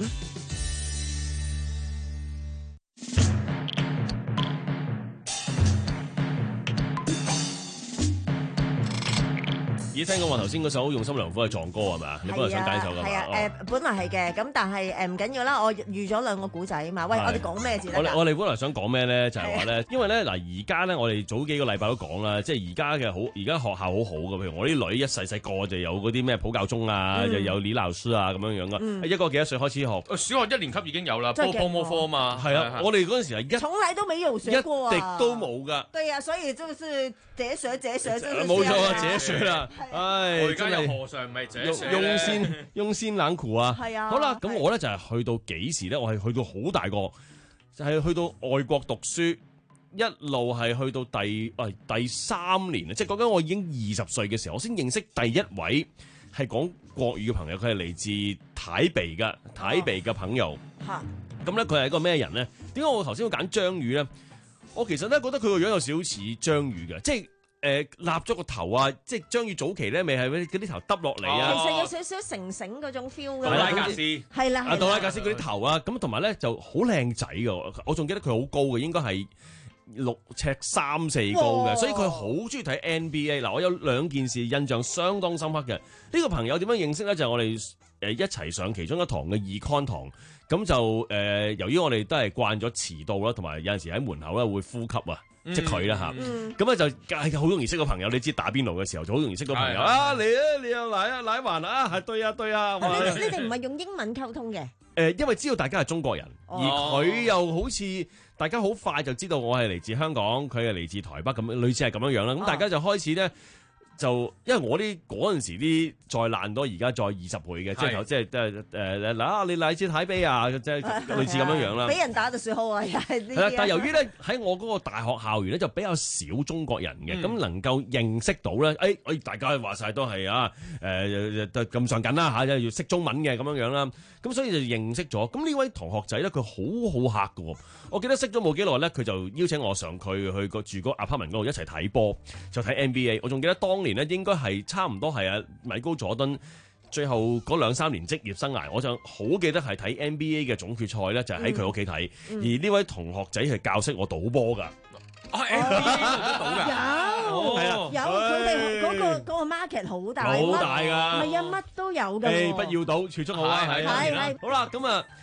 咦，聽講話頭先嗰首《用心良苦》係撞歌係咪啊？你本來想揀首㗎嘛？ 係啊，誒本來係嘅，咁但係誒唔緊要啦，我預咗兩個古仔啊嘛。喂，我哋講咩字得㗎？ 我我哋本來想講咩咧？就係話咧，因為咧嗱，而家咧我哋早幾個禮拜都講啦，即係而家嘅好，而家學校好好嘅，譬如我啲女一細細個就有嗰啲咩普教中啊，又有李老師啊咁樣樣噶。一個幾多歲開始學？ 小學一年級已經有啦，波波摩科啊嘛。 係啊，我哋嗰陣時係一從來都沒有學過啊， 一滴都冇㗎。 對啊，所以就是這學這學真係冇錯啊，這學啦，唉， 我而家有和尚唔係這學用先用先冷酷啊。 係啊。 好啦，咁我咧就係去到幾時咧？我係去到好大個，就係去到外國讀書，一路係去到第喂第三年啊！即係講緊我已經二十歲嘅時候，我先認識第一位係講國語嘅朋友，佢係嚟自台北嘅台北嘅朋友。嚇！咁咧佢係一個咩人咧？點解我頭先會揀張宇咧？我其實咧覺得佢個樣有少少似張宇嘅，即係。誒，立咗個頭啊！即係張宇早期咧，咪係嗰啲頭耷落嚟啊！ 其實有少少成成嗰種 feel 嘅。 杜拉格斯係啦， 阿杜拉格斯嗰啲頭啊，咁同埋咧就好靚仔嘅，我仲記得佢好高嘅，應該係六尺三四高嘅，所以佢好中意睇 N B A。嗱，我有兩件事印象相當深刻嘅。呢個朋友點樣認識咧？就係我哋誒一齊上其中一堂嘅 Econ 堂，咁就誒由於我哋都係慣咗遲到啦，同埋有陣時喺門口咧會呼吸啊。即佢啦嚇，咁咧就係好容易識個朋友。你知打邊爐嘅時候就好容易識個朋友啊！你啊，你又奶啊奶環啊，係對啊對啊！ 你你哋唔係用英文溝通嘅？ 誒，因為知道大家係中國人，而佢又好似大家好快就知道我係嚟自香港，佢係嚟自台北咁，類似係咁樣樣啦。咁大家就開始咧。就因為我啲嗰陣時啲再爛多，而家再二十倍嘅，即係即係誒誒嗱，你嚟自台北啊，即係類似咁樣樣啦。 俾人打就算好啊，又係呢啲。 係啦，但係由於咧喺我嗰個大學校園咧就比較少中國人嘅，咁、嗯、能夠認識到咧，誒、哎、誒大家話晒都係啊誒咁上緊啦嚇，要識中文嘅咁樣樣啦，咁所以就認識咗。咁呢位同學仔咧，佢好好客㗎喎。我記得識咗冇幾耐咧，佢就邀請我上佢去個住個 apartment 嗰度一齊睇波，就睇 N B A。我仲記得當年咧應該係差唔多係啊米高佐敦最後嗰兩三年職業生涯，我就好記得係睇 N B A 嘅總決賽咧，就喺佢屋企睇。嗯、而呢位同學仔係教識我賭波㗎。 哦 N B A 都賭㗎？ 有，係啊，有佢哋嗰個嗰個 market 好大， 好大㗎， 唔係啊，乜都有㗎。 誒，不要賭，儲蓄好啊，係係。好啦，咁啊。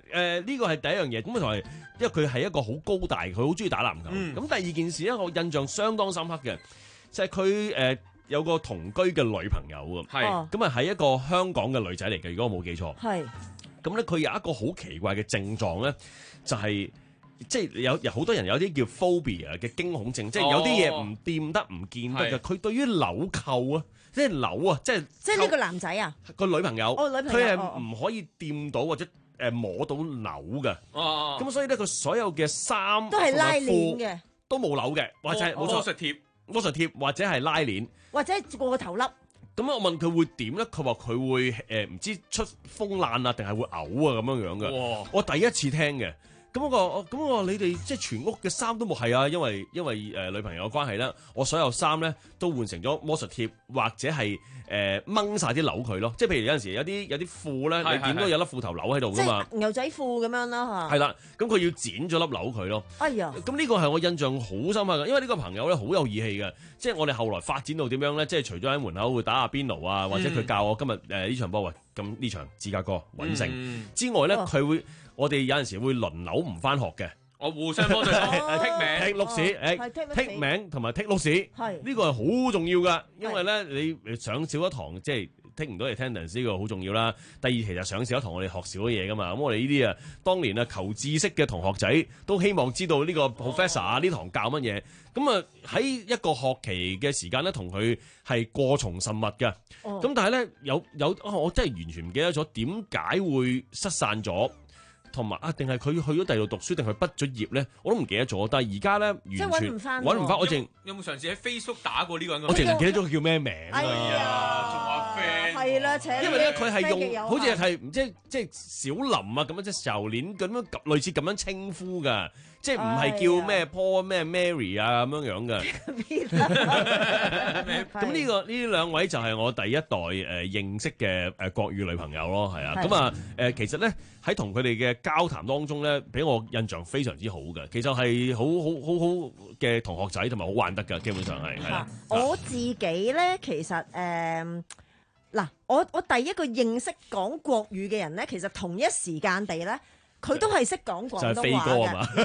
誒呢個係第一樣嘢，咁同埋因為佢係一個好高大，佢好中意打籃球。咁、 嗯、 第二件事咧，我印象相當深刻嘅就係佢誒有個同居嘅女朋友係咁啊係一個香港嘅女仔嚟嘅，如果我冇記錯。 係咁咧，佢有一個好奇怪嘅症狀咧，就係、即係有有好多人有啲叫 phobia 嘅驚恐症，即係有啲嘢唔掂得唔見得嘅。佢對於紐扣啊，即係紐啊，即係即係呢個男仔啊， 個女朋友， 哦女朋友佢係唔可以掂到或者誒摸到紐嘅。 哦， 咁所以咧，佢所有嘅衫都係拉鏈褲嘅， 都冇紐嘅，或者係冇錯魔術貼、 魔術貼或者係拉鏈。 或者係過個頭笠。 咁我問佢會點咧？佢話佢會誒唔知出風爛啊，定係會嘔啊咁樣樣嘅。我第一次聽嘅。咁我話咁我話你哋即係全屋嘅衫都冇係啊，因為因為誒、呃、女朋友嘅關係咧，我所有衫咧都換成咗魔術貼或者係誒掹晒啲紐佢咯。即係譬如有陣時有啲有啲褲咧，你點都有粒褲頭紐喺度噶嘛。 即係牛仔褲咁樣啦嚇。 係啦，咁佢要剪咗粒紐佢咯。 哎呀！ 咁呢個係我印象好深刻嘅，因為呢個朋友咧好有義氣嘅，即係我哋後來發展到點樣咧？即係除咗喺門口會打下邊爐啊，或者佢教我今日誒呢場波喂，咁呢場芝加哥穩勝、 嗯、 之外咧，佢、 哦、 會我哋有陣時會輪流唔翻學嘅。 我互相幫對方剔名、 剔碌屎，誒剔名同埋剔碌屎，呢個係好重要噶，因為咧你上少一堂即係剔唔到 attendance 呢個好重要啦。第二其實上少一堂我哋學少咗嘢噶嘛，咁我哋呢啲啊當年啊求知識嘅同學仔都希望知道呢個 professor 啊呢堂教乜嘢，咁啊喺一個學期嘅時間咧同佢係過從甚密嘅，咁、哦、但係咧有有、哦、我真係完全唔記得咗點解會失散咗。同埋啊，定係佢去咗第二度讀書，定係畢咗業咧？我都唔記得咗。但係而家咧，完全揾唔翻，揾唔翻。我淨有冇嘗試喺 Facebook 打過呢個人？ 我淨唔記得咗佢叫咩名啊！ 哎呀，仲話 friend 係啦，請因為咧佢係用好似係唔知即係小林啊咁樣，即係時候年咁樣類似咁樣稱呼㗎，即係唔係叫咩 Paul 咩 Mary 啊咁樣樣㗎。咁呢個呢兩位就係我第一代誒認識嘅誒國語女朋友咯，係啊。咁啊誒，其實咧喺同佢哋嘅交談當中咧，俾我印象非常之好嘅。其實係好好好好嘅同學仔，同埋好玩得㗎。基本上係係啦。 我自己咧，其實誒嗱，我我第一個認識講國語嘅人咧，其實同一時間地咧，佢都係識講廣東話嘅。就係飛哥啊嘛。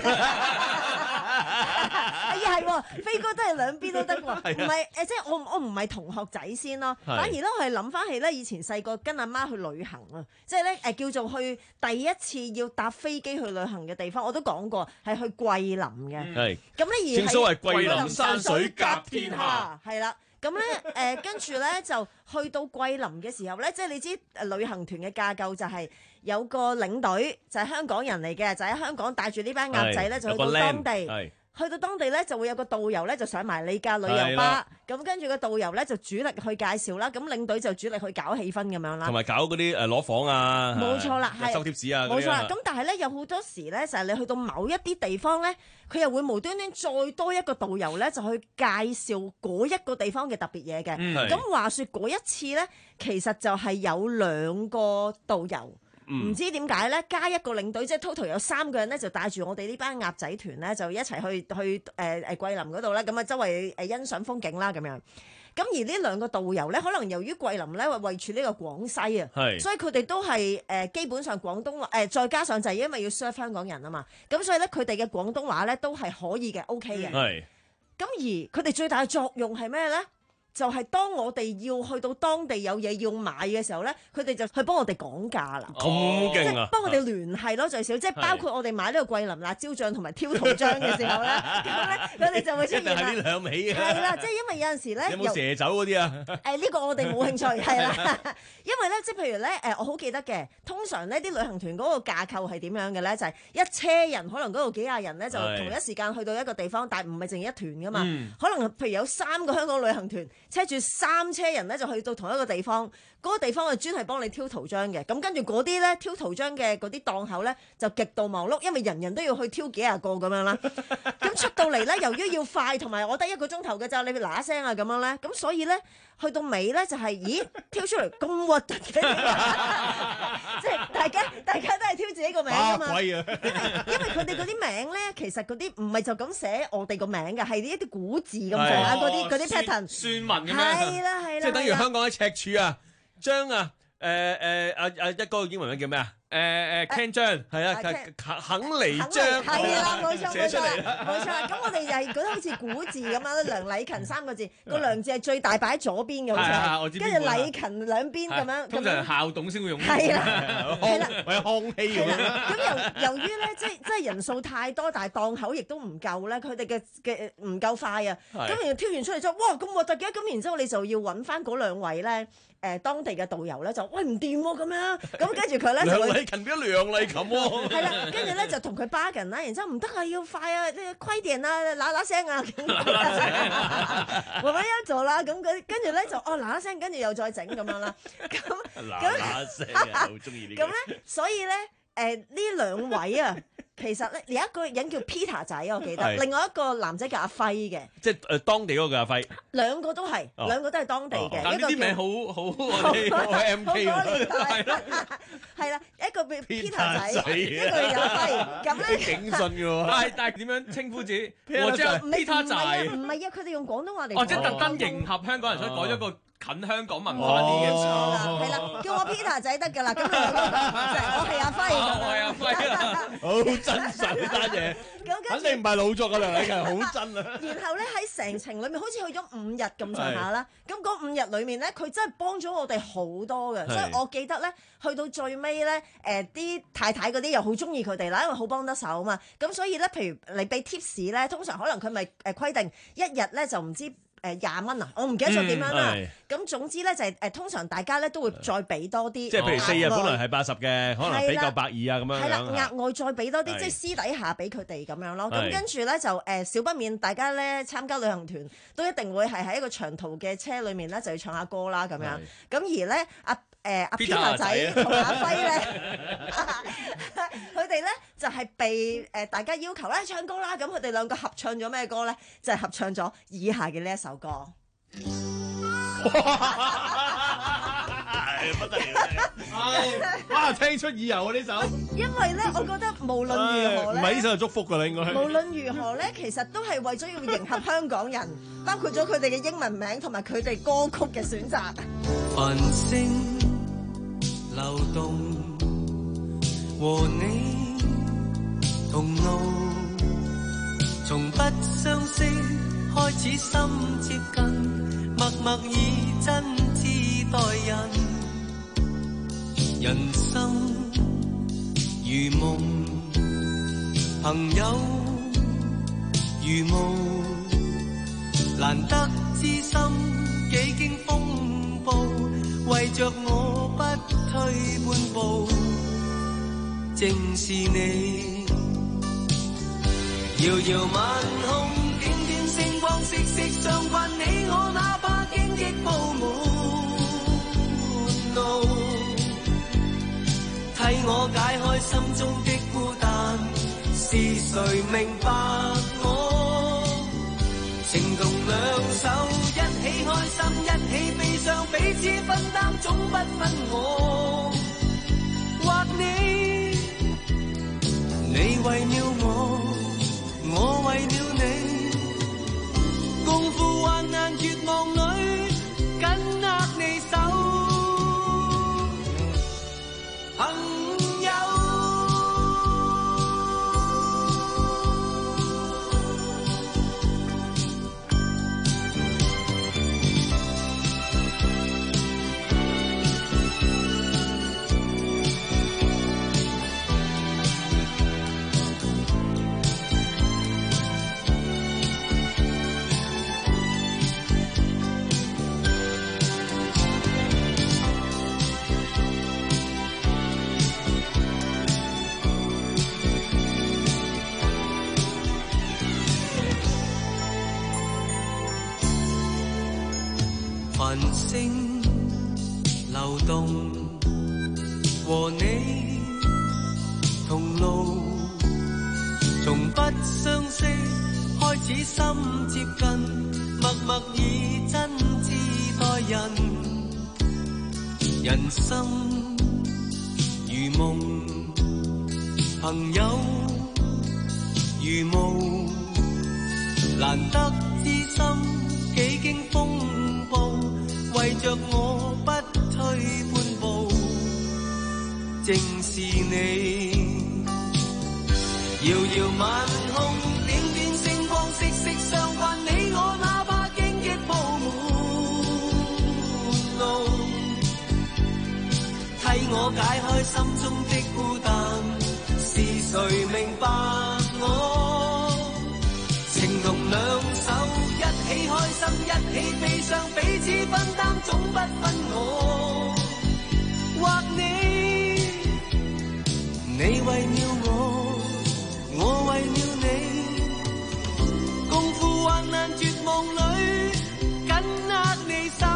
哎呀，係喎，飛哥真係兩邊都得喎，唔係誒，即係我我唔係同學仔先咯，反而咧我係諗翻起咧以前細個跟阿媽去旅行啊，即係咧誒叫做去第一次要搭飛機去旅行嘅地方，我都講過係去桂林嘅，係咁咧而正所謂桂林山水甲天下， 係啦。咁咧，誒跟住咧就去到桂林嘅時候咧，即係你知誒旅行團嘅架構就係有個領隊就係香港人嚟嘅，就喺香港帶住呢班鴨仔咧就去到當地。去到當地咧就會有個導遊咧就上埋你架旅遊巴，咁跟住個導遊咧就主力去介紹啦，咁領隊就主力去搞氣氛咁樣啦， 同埋搞嗰啲誒攞房啊， 冇錯啦，係收貼士啊， 冇錯啦。咁但係咧有好多時咧就係你去到某一啲地方咧，佢又會無端端再多一個導遊咧就去介紹嗰一個地方嘅特別嘢嘅。咁、嗯、話說嗰一次咧，其實就係有兩個導遊。唔、嗯、知點解咧，加一個領隊，即係 total 有三個人咧，就帶住我哋呢班鴨仔團咧，就一齊去去誒誒、呃、桂林嗰度咧，咁啊周圍誒欣賞風景啦咁樣。咁而呢兩個導遊咧，可能由於桂林咧位處呢個廣西啊，所以佢哋都係誒、呃、基本上廣東話誒、呃，再加上就係因為要 serve 香港人啊嘛，咁所以咧佢哋嘅廣東話咧都係可以嘅 ，OK 嘅。係。咁而佢哋最大嘅作用係咩咧？就係當我哋要去到當地有嘢要買嘅時候咧，佢哋就去幫我哋講價啦。 咁勁啊！ 幫我哋聯繫咯，最少即係包括我哋買呢個桂林辣椒醬同埋挑圖醬嘅時候咧，咁咧佢哋就會出現啦。一定係呢兩味嘅。係啦，即係因為有陣時咧， 有冇蛇酒嗰啲啊？ 誒呢、呢個我哋冇興趣，係啦。因為咧，即係譬如咧，誒我好記得嘅，通常呢啲旅行團嗰個架構係點樣嘅咧？就係、是、一車人，可能嗰度幾廿人咧，就同一時間去到一個地方，但係唔係淨係一團噶嘛、嗯。可能譬如有三個香港旅行團。車住三車人咧就去到同一個地方，嗰、那個地方係專係幫你挑圖章嘅。咁跟住嗰啲咧挑圖章嘅嗰啲檔口咧就極度忙碌，因為人人都要去挑幾廿個咁樣啦。咁出到嚟咧，由於要快，同埋我得一個鐘頭嘅咋，你嗱嗱聲啊咁樣咧，咁所以咧去到尾咧就係、是，咦挑出嚟咁核突嘅，即係大家大家都係挑自己個名㗎嘛。因為因為佢哋嗰啲名咧，其實嗰啲唔係就咁寫我哋個名嘅，係一啲古字咁上下嗰啲嗰啲 pattern。 算文咁樣， 係啦係啦， 即係等於香港喺赤柱啊，將啊誒誒啊啊一個英文名叫咩啊？ 誒誒 Ken 張係啊，肯肯尼張係啦，冇錯冇錯寫出嚟啦，冇錯啦。咁我哋就係覺得好似古字咁樣，梁禮勤三個字，個梁字係最大擺喺左邊嘅，好似係，跟住禮勤兩邊咁樣。 通常校董先會用。 係啦，係啦， 或者康熙咁樣。 咁由由於咧，即係即係人數太多，但係檔口亦都唔夠咧，佢哋嘅嘅唔夠快啊。咁然後挑完出嚟之後，哇咁核突嘅，咁然之後你就要揾翻嗰兩位咧。誒當地嘅導遊咧就喂唔掂喎咁樣，咁跟住佢咧就梁禮勤變咗梁禮勤喎， 係啦，跟住咧就同佢 bargain 啦，然之後唔得啊，要快啊，快點啊，嗱嗱聲啊，慢慢一做啦，咁佢跟住咧就哦嗱嗱聲，跟住又再整咁樣啦，咁嗱嗱聲啊，好中意呢個。 咁咧，所以咧誒呢兩位啊。其實咧，有一個人叫 Peter 仔，我記得，另外一個男仔叫阿輝嘅， 即係誒當地嗰個阿輝， 兩個都係，兩個都係當地嘅。 但呢啲名好好我哋好 M K 喎， 係啦，係啦，一個叫 Peter 仔，一個叫阿輝，咁咧警訊嘅喎。 但係但係點樣稱呼自己？我即係 Peter 仔， 唔係啊，佢哋用廣東話嚟。 哦，即係特登迎合香港人，所以改咗個近香港文化啲嘅詞啦。 係啦，叫我 Peter 仔得㗎啦。咁我係阿輝， 我係阿輝啦， 好真實呢單嘢，肯定唔係老作嘅梁禮勤，好真啊！ 然後咧喺成程裏面，好似去咗五日咁上下啦。咁嗰五日裏面咧，佢真係幫咗我哋好多嘅，所以我記得咧，去到最尾咧，誒啲太太嗰啲又好中意佢哋啦，因為好幫得手啊嘛。咁所以咧，譬如你俾 tips 咧，通常可能佢咪誒規定一日咧就唔知。誒廿蚊啊！我唔記得咗點樣啦。咁總之咧就係誒通常大家咧都會再俾多啲。 即係譬如四日本來係八十嘅，可能俾夠百二啊咁樣。 係啦，額外再俾多啲，即係私底下俾佢哋咁樣咯。咁跟住咧就誒少不免大家咧參加旅行團都一定會係喺一個長途嘅車裡面咧就要唱下歌啦咁樣。咁而咧阿誒阿 Peter 仔同阿輝咧，佢哋咧就係被誒大家要求咧唱歌啦。咁佢哋兩個合唱咗咩歌咧？就係合唱咗以下嘅呢一首歌。 不得了！哇，聽出意由啊呢首。 因為咧，我覺得無論如何咧， 唔係呢首係祝福㗎啦，應該。 無論如何咧，其實都係為咗要迎合香港人，包括咗佢哋嘅英文名同埋佢哋歌曲嘅選擇。 繁星流動，和你同路，從不相識開始心接近，默默以真摯待人。人生如夢，朋友如霧，難得知心幾經風暴，為着我不退半步，正是你。遙遙晚空，點點星光，息息相關，你我哪怕荊棘鋪滿路，替我解開心中的孤單，是誰明白我？情同兩手，一起開心，一起悲傷，彼此分擔，總不分我或你。你為了我，我為了你，共赴患難絕望裏，緊握你手。朋友，繁星流動，和你同路，從不相識開始心接近，默默以真摯待人。人生如夢，朋友如霧，難得知心幾經風暴，為着我不退半步，正是是你。遙遙晚空，點點星光，息息相關。你我哪怕荊棘鋪滿路，替我解開心中的孤單。是誰明白我？情同兩手，一起開心，一起悲傷，彼此分擔，總不分我或你。你為了我，我為了你，共赴患難絕望裏，緊握你手，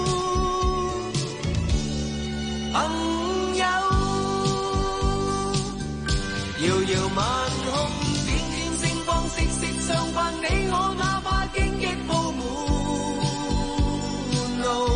朋友。遙遙晚空，點點星光，息息相關。你我哪怕荊棘鋪滿路，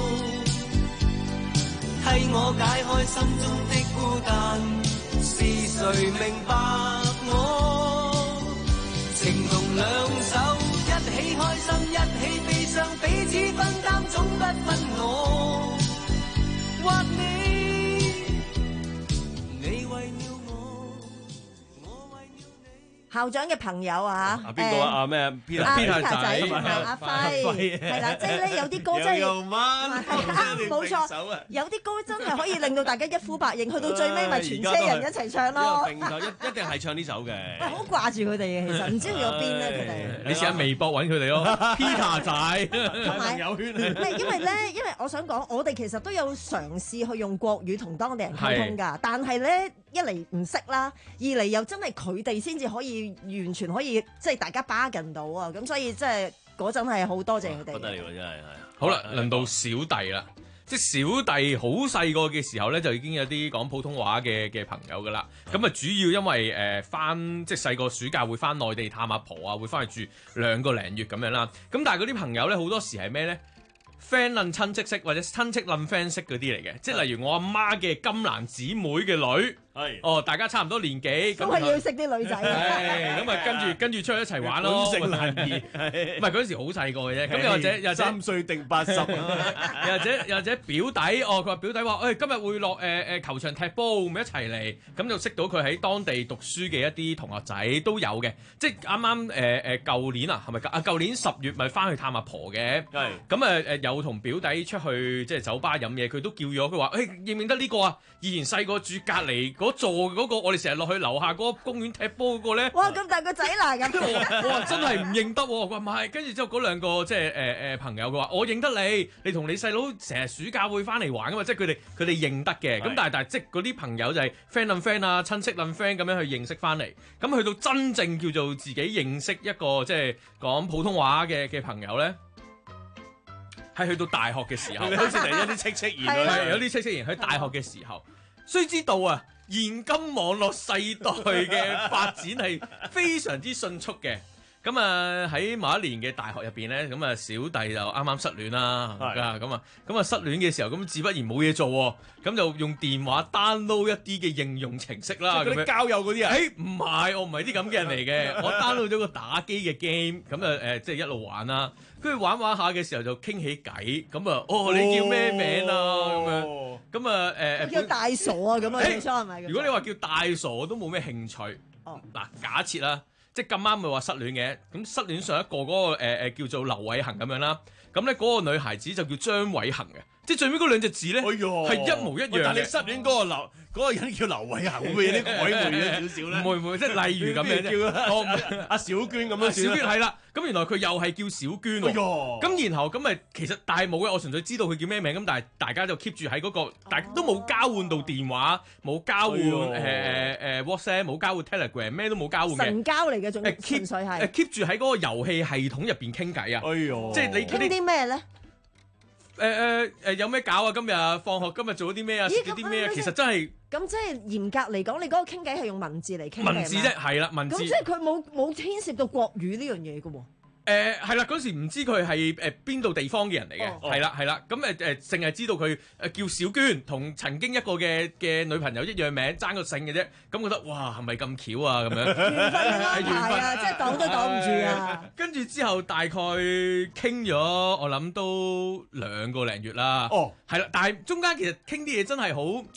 替我解開心中的孤單。是誰明白我？情同兩手，一起開心，一起悲傷，彼此分擔，總不分我或你。你為了我，我為了你。 校長嘅朋友啊， 啊邊個啊？啊咩啊？Peter 阿 Peter 仔仔同埋阿輝，係啦，即係咧有啲歌真係又慢， 冇錯，有啲歌真係可以令到大家一呼百應，去到最尾咪全車人一齊唱咯。 並就一一定係唱呢首嘅。 喂，好掛住佢哋嘅，其實唔知去咗邊咧，佢哋。 你試下微博揾佢哋咯，Peter 仔， 同埋朋友圈唔係因為咧，因為我想講，我哋其實都有嘗試去用國語同當地人溝通㗎，但係咧一嚟唔識啦，二嚟又真係佢哋先至可以完全可以即係大家巴近到啊，咁所以即係嗰陣係好多謝佢哋。 不得了真係係。 好啦，輪到小弟啦。即係小弟好細個嘅時候咧，就已經有啲講普通話嘅嘅朋友噶啦。咁啊，主要因為誒翻即係細個暑假會翻內地探阿婆啊，會翻去住兩個零月咁樣啦。咁但係嗰啲朋友咧，好多時係咩咧？friend 撚親戚識或者親戚撚 friend 識嗰啲嚟嘅，即係例如我阿媽嘅金蘭姊妹嘅女。係哦，大家差唔多年紀， 都係要識啲女仔。 係咁啊，跟住跟住出去一齊玩咯。 本性難移， 唔係嗰陣時好細個嘅啫。咁又或者又或者三歲定八十，又或者又或者表弟哦，佢話表弟話誒今日會落誒誒球場踢波，咪一齊嚟，咁就識到佢喺當地讀書嘅一啲同學仔都有嘅。即係啱啱誒誒舊年啊，係咪啊？舊年十月咪翻去探阿婆嘅。係咁誒誒，有同表弟出去即係酒吧飲嘢，佢都叫咗佢話誒認唔認得呢個啊？以前細個住隔離嗰座嗰個，我哋成日落去樓下嗰個公園踢波嗰個咧。 哇！咁大個仔啦咁。 我話真係唔認得喎，佢話唔係，跟住之後嗰兩個即係誒誒朋友，佢話我認得你，你同你細佬成日暑假會翻嚟玩噶嘛，即係佢哋佢哋認得嘅。咁但係但係即係嗰啲朋友就係 friend 撚 friend 啊，親戚撚 friend 咁樣去認識翻嚟。咁去到真正叫做自己認識一個即係講普通話嘅嘅朋友咧。係去到大學嘅時候， 好似嚟一啲戚戚然係有啲戚戚然喺大學嘅時候，須知道啊，現今網絡世代嘅發展係非常之迅速嘅。咁啊喺某一年嘅大學入邊咧，咁啊小弟就啱啱失戀啦，咁啊咁啊失戀嘅時候，咁自不然冇嘢做喎，咁就用電話 download 一啲嘅應用程式啦， 嗰啲交友嗰啲啊？ 誒唔係，我唔係啲咁嘅人嚟嘅，我 download 咗個打機嘅 game，咁啊誒即係一路玩啦，跟住玩玩下嘅時候就傾起偈，咁啊哦你叫咩名啊咁樣，咁啊誒叫大傻啊咁啊，最初係咪？ 如果你話叫大傻，我都冇咩興趣。哦，嗱假設啦。即係咁啱咪話失戀嘅，咁失戀上一個嗰、那個誒誒、呃、叫做劉偉恒咁樣啦，咁咧嗰個女孩子就叫張偉恒嘅，即係最尾嗰兩隻字咧係、哎、一模一樣嘅。 但係你失戀嗰個劉嗰個人叫劉偉恒，會唔會有啲曖昧咗少少咧？ 唔會唔會，即係例如咁樣啫。 叫阿小娟咁樣， 小娟係啦。咁原來佢又係叫小娟喎。咁、哎、然後咁咪其實但係冇嘅，我純粹知道佢叫咩名。咁但係大家就 keep 住喺嗰個，大家都冇交換到電話，冇交換誒誒誒 WhatsApp，冇交換 Telegram， 咩都冇交換嘅。 神交嚟嘅，仲 keep 水係 keep 住喺嗰個遊戲系統入邊傾偈啊！ 哎呦， 即係你傾啲咩咧？ 誒誒誒有咩搞啊？今日放學今日做咗啲咩啊？食咗啲咩啊？其實真係咁即係嚴格嚟講，你嗰個傾偈係用文字嚟傾嘅。 文字啫，係啦，文字。 咁即係佢冇冇牽涉到國語呢樣嘢嘅喎。 誒係啦，嗰時唔知佢係誒邊度地方嘅人嚟嘅，係啦係啦，咁誒誒淨係知道佢誒叫小娟，同曾經一個嘅嘅女朋友一樣名，爭個姓嘅啫，咁覺得哇係咪咁巧啊咁樣？ 緣分嘅安排啊，即係擋都擋唔住啊！ 跟住之後大概傾咗，我諗都兩個零月啦。哦，係啦，但係中間其實傾啲嘢真係好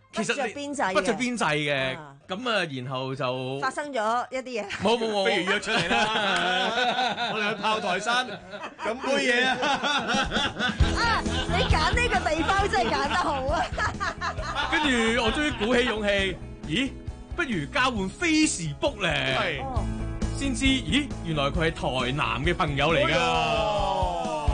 其實不着邊際嘅不着邊際嘅，咁啊，然後就發生咗一啲嘢。 冇冇冇， 不如約出嚟啦，我哋去炮台山飲杯嘢啊！ 啊，你揀呢個地方真係揀得好啊！ 跟住我終於鼓起勇氣，咦？不如交換 Facebook 咧， 係， 先知，咦？原來佢係台南嘅朋友嚟㗎。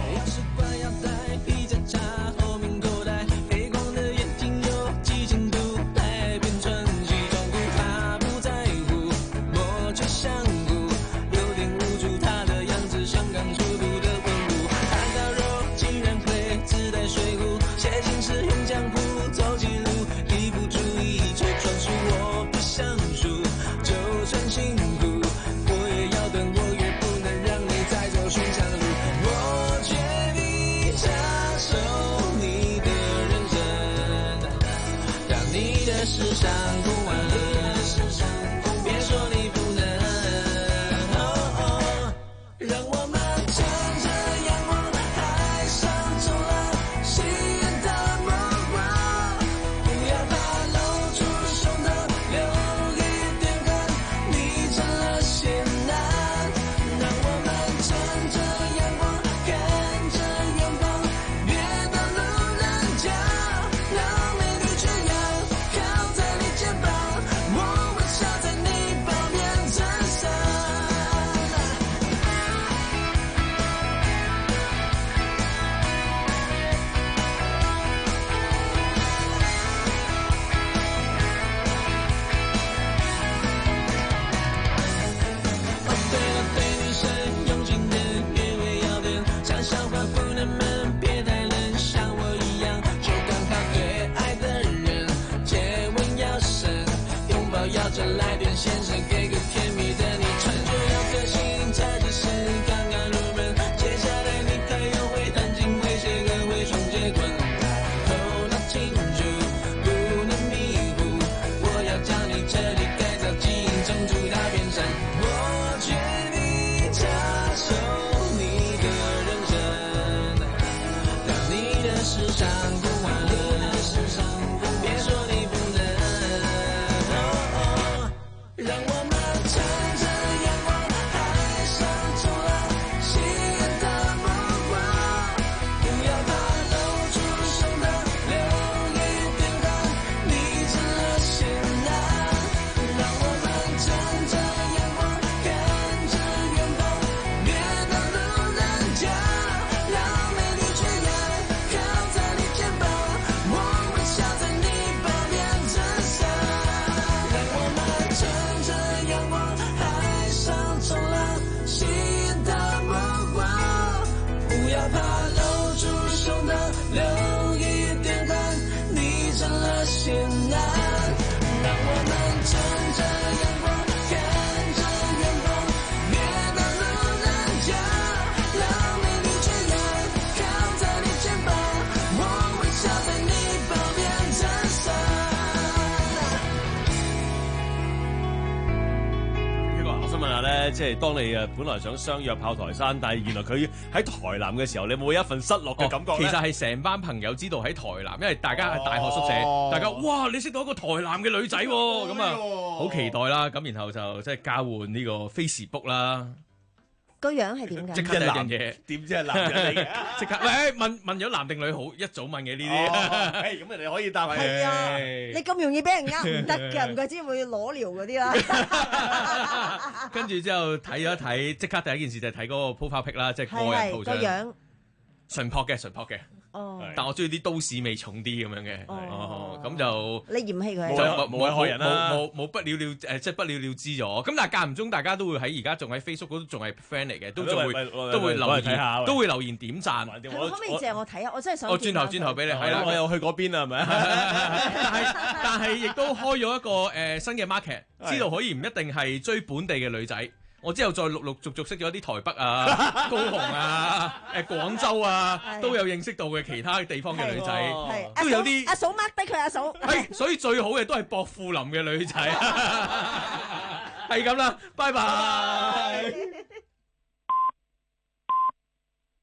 即係當你誒本來想相約炮台山，但係原來佢喺台南嘅時候，你冇一份失落嘅感覺、哦、 其實係成班朋友知道喺台南，因為大家係大學宿舍，哦、大家哇你識到一個台南嘅女仔喎，咁啊好期待啦！咁然後就即係交換呢個 Facebook 啦。 個樣係點㗎？ 即刻第一樣嘢， 點知係男人嚟嘅？ 即刻喂問問咗男定女好，一早問嘅呢啲。 誒咁人哋可以答係。 係啊，你咁容易俾人呃唔得嘅，唔怪之會裸聊嗰啲啦。 跟住之後睇咗一睇，即刻第一件事就係睇嗰個 profile pic 啦，即係個人圖像。 個樣純樸嘅，純樸嘅。 哦， 但我中意啲都市味重啲咁樣嘅，哦，咁就你嫌棄佢， 就冇害人啦， 冇冇不了了誒，即係不了了之咗。咁但係間唔中大家都會喺而家仲喺 Facebook 嗰度仲係 friend 嚟嘅，都仲會都會留言，都會留言點讚。 可唔可以借我睇下？我真係想。 我轉頭轉頭俾你，係啦， 我又去嗰邊啦，係咪？ 但係但係亦都開咗一個誒新嘅 market，知道可以唔一定係追本地嘅女仔。我之後再陸陸續續識咗啲台北啊、高雄啊、誒廣州啊，都有認識到嘅其他地方嘅女仔，都有啲阿嫂 mark 低佢阿嫂。 係，所以最好嘅都係薄扶林嘅女仔，係咁啦，拜拜。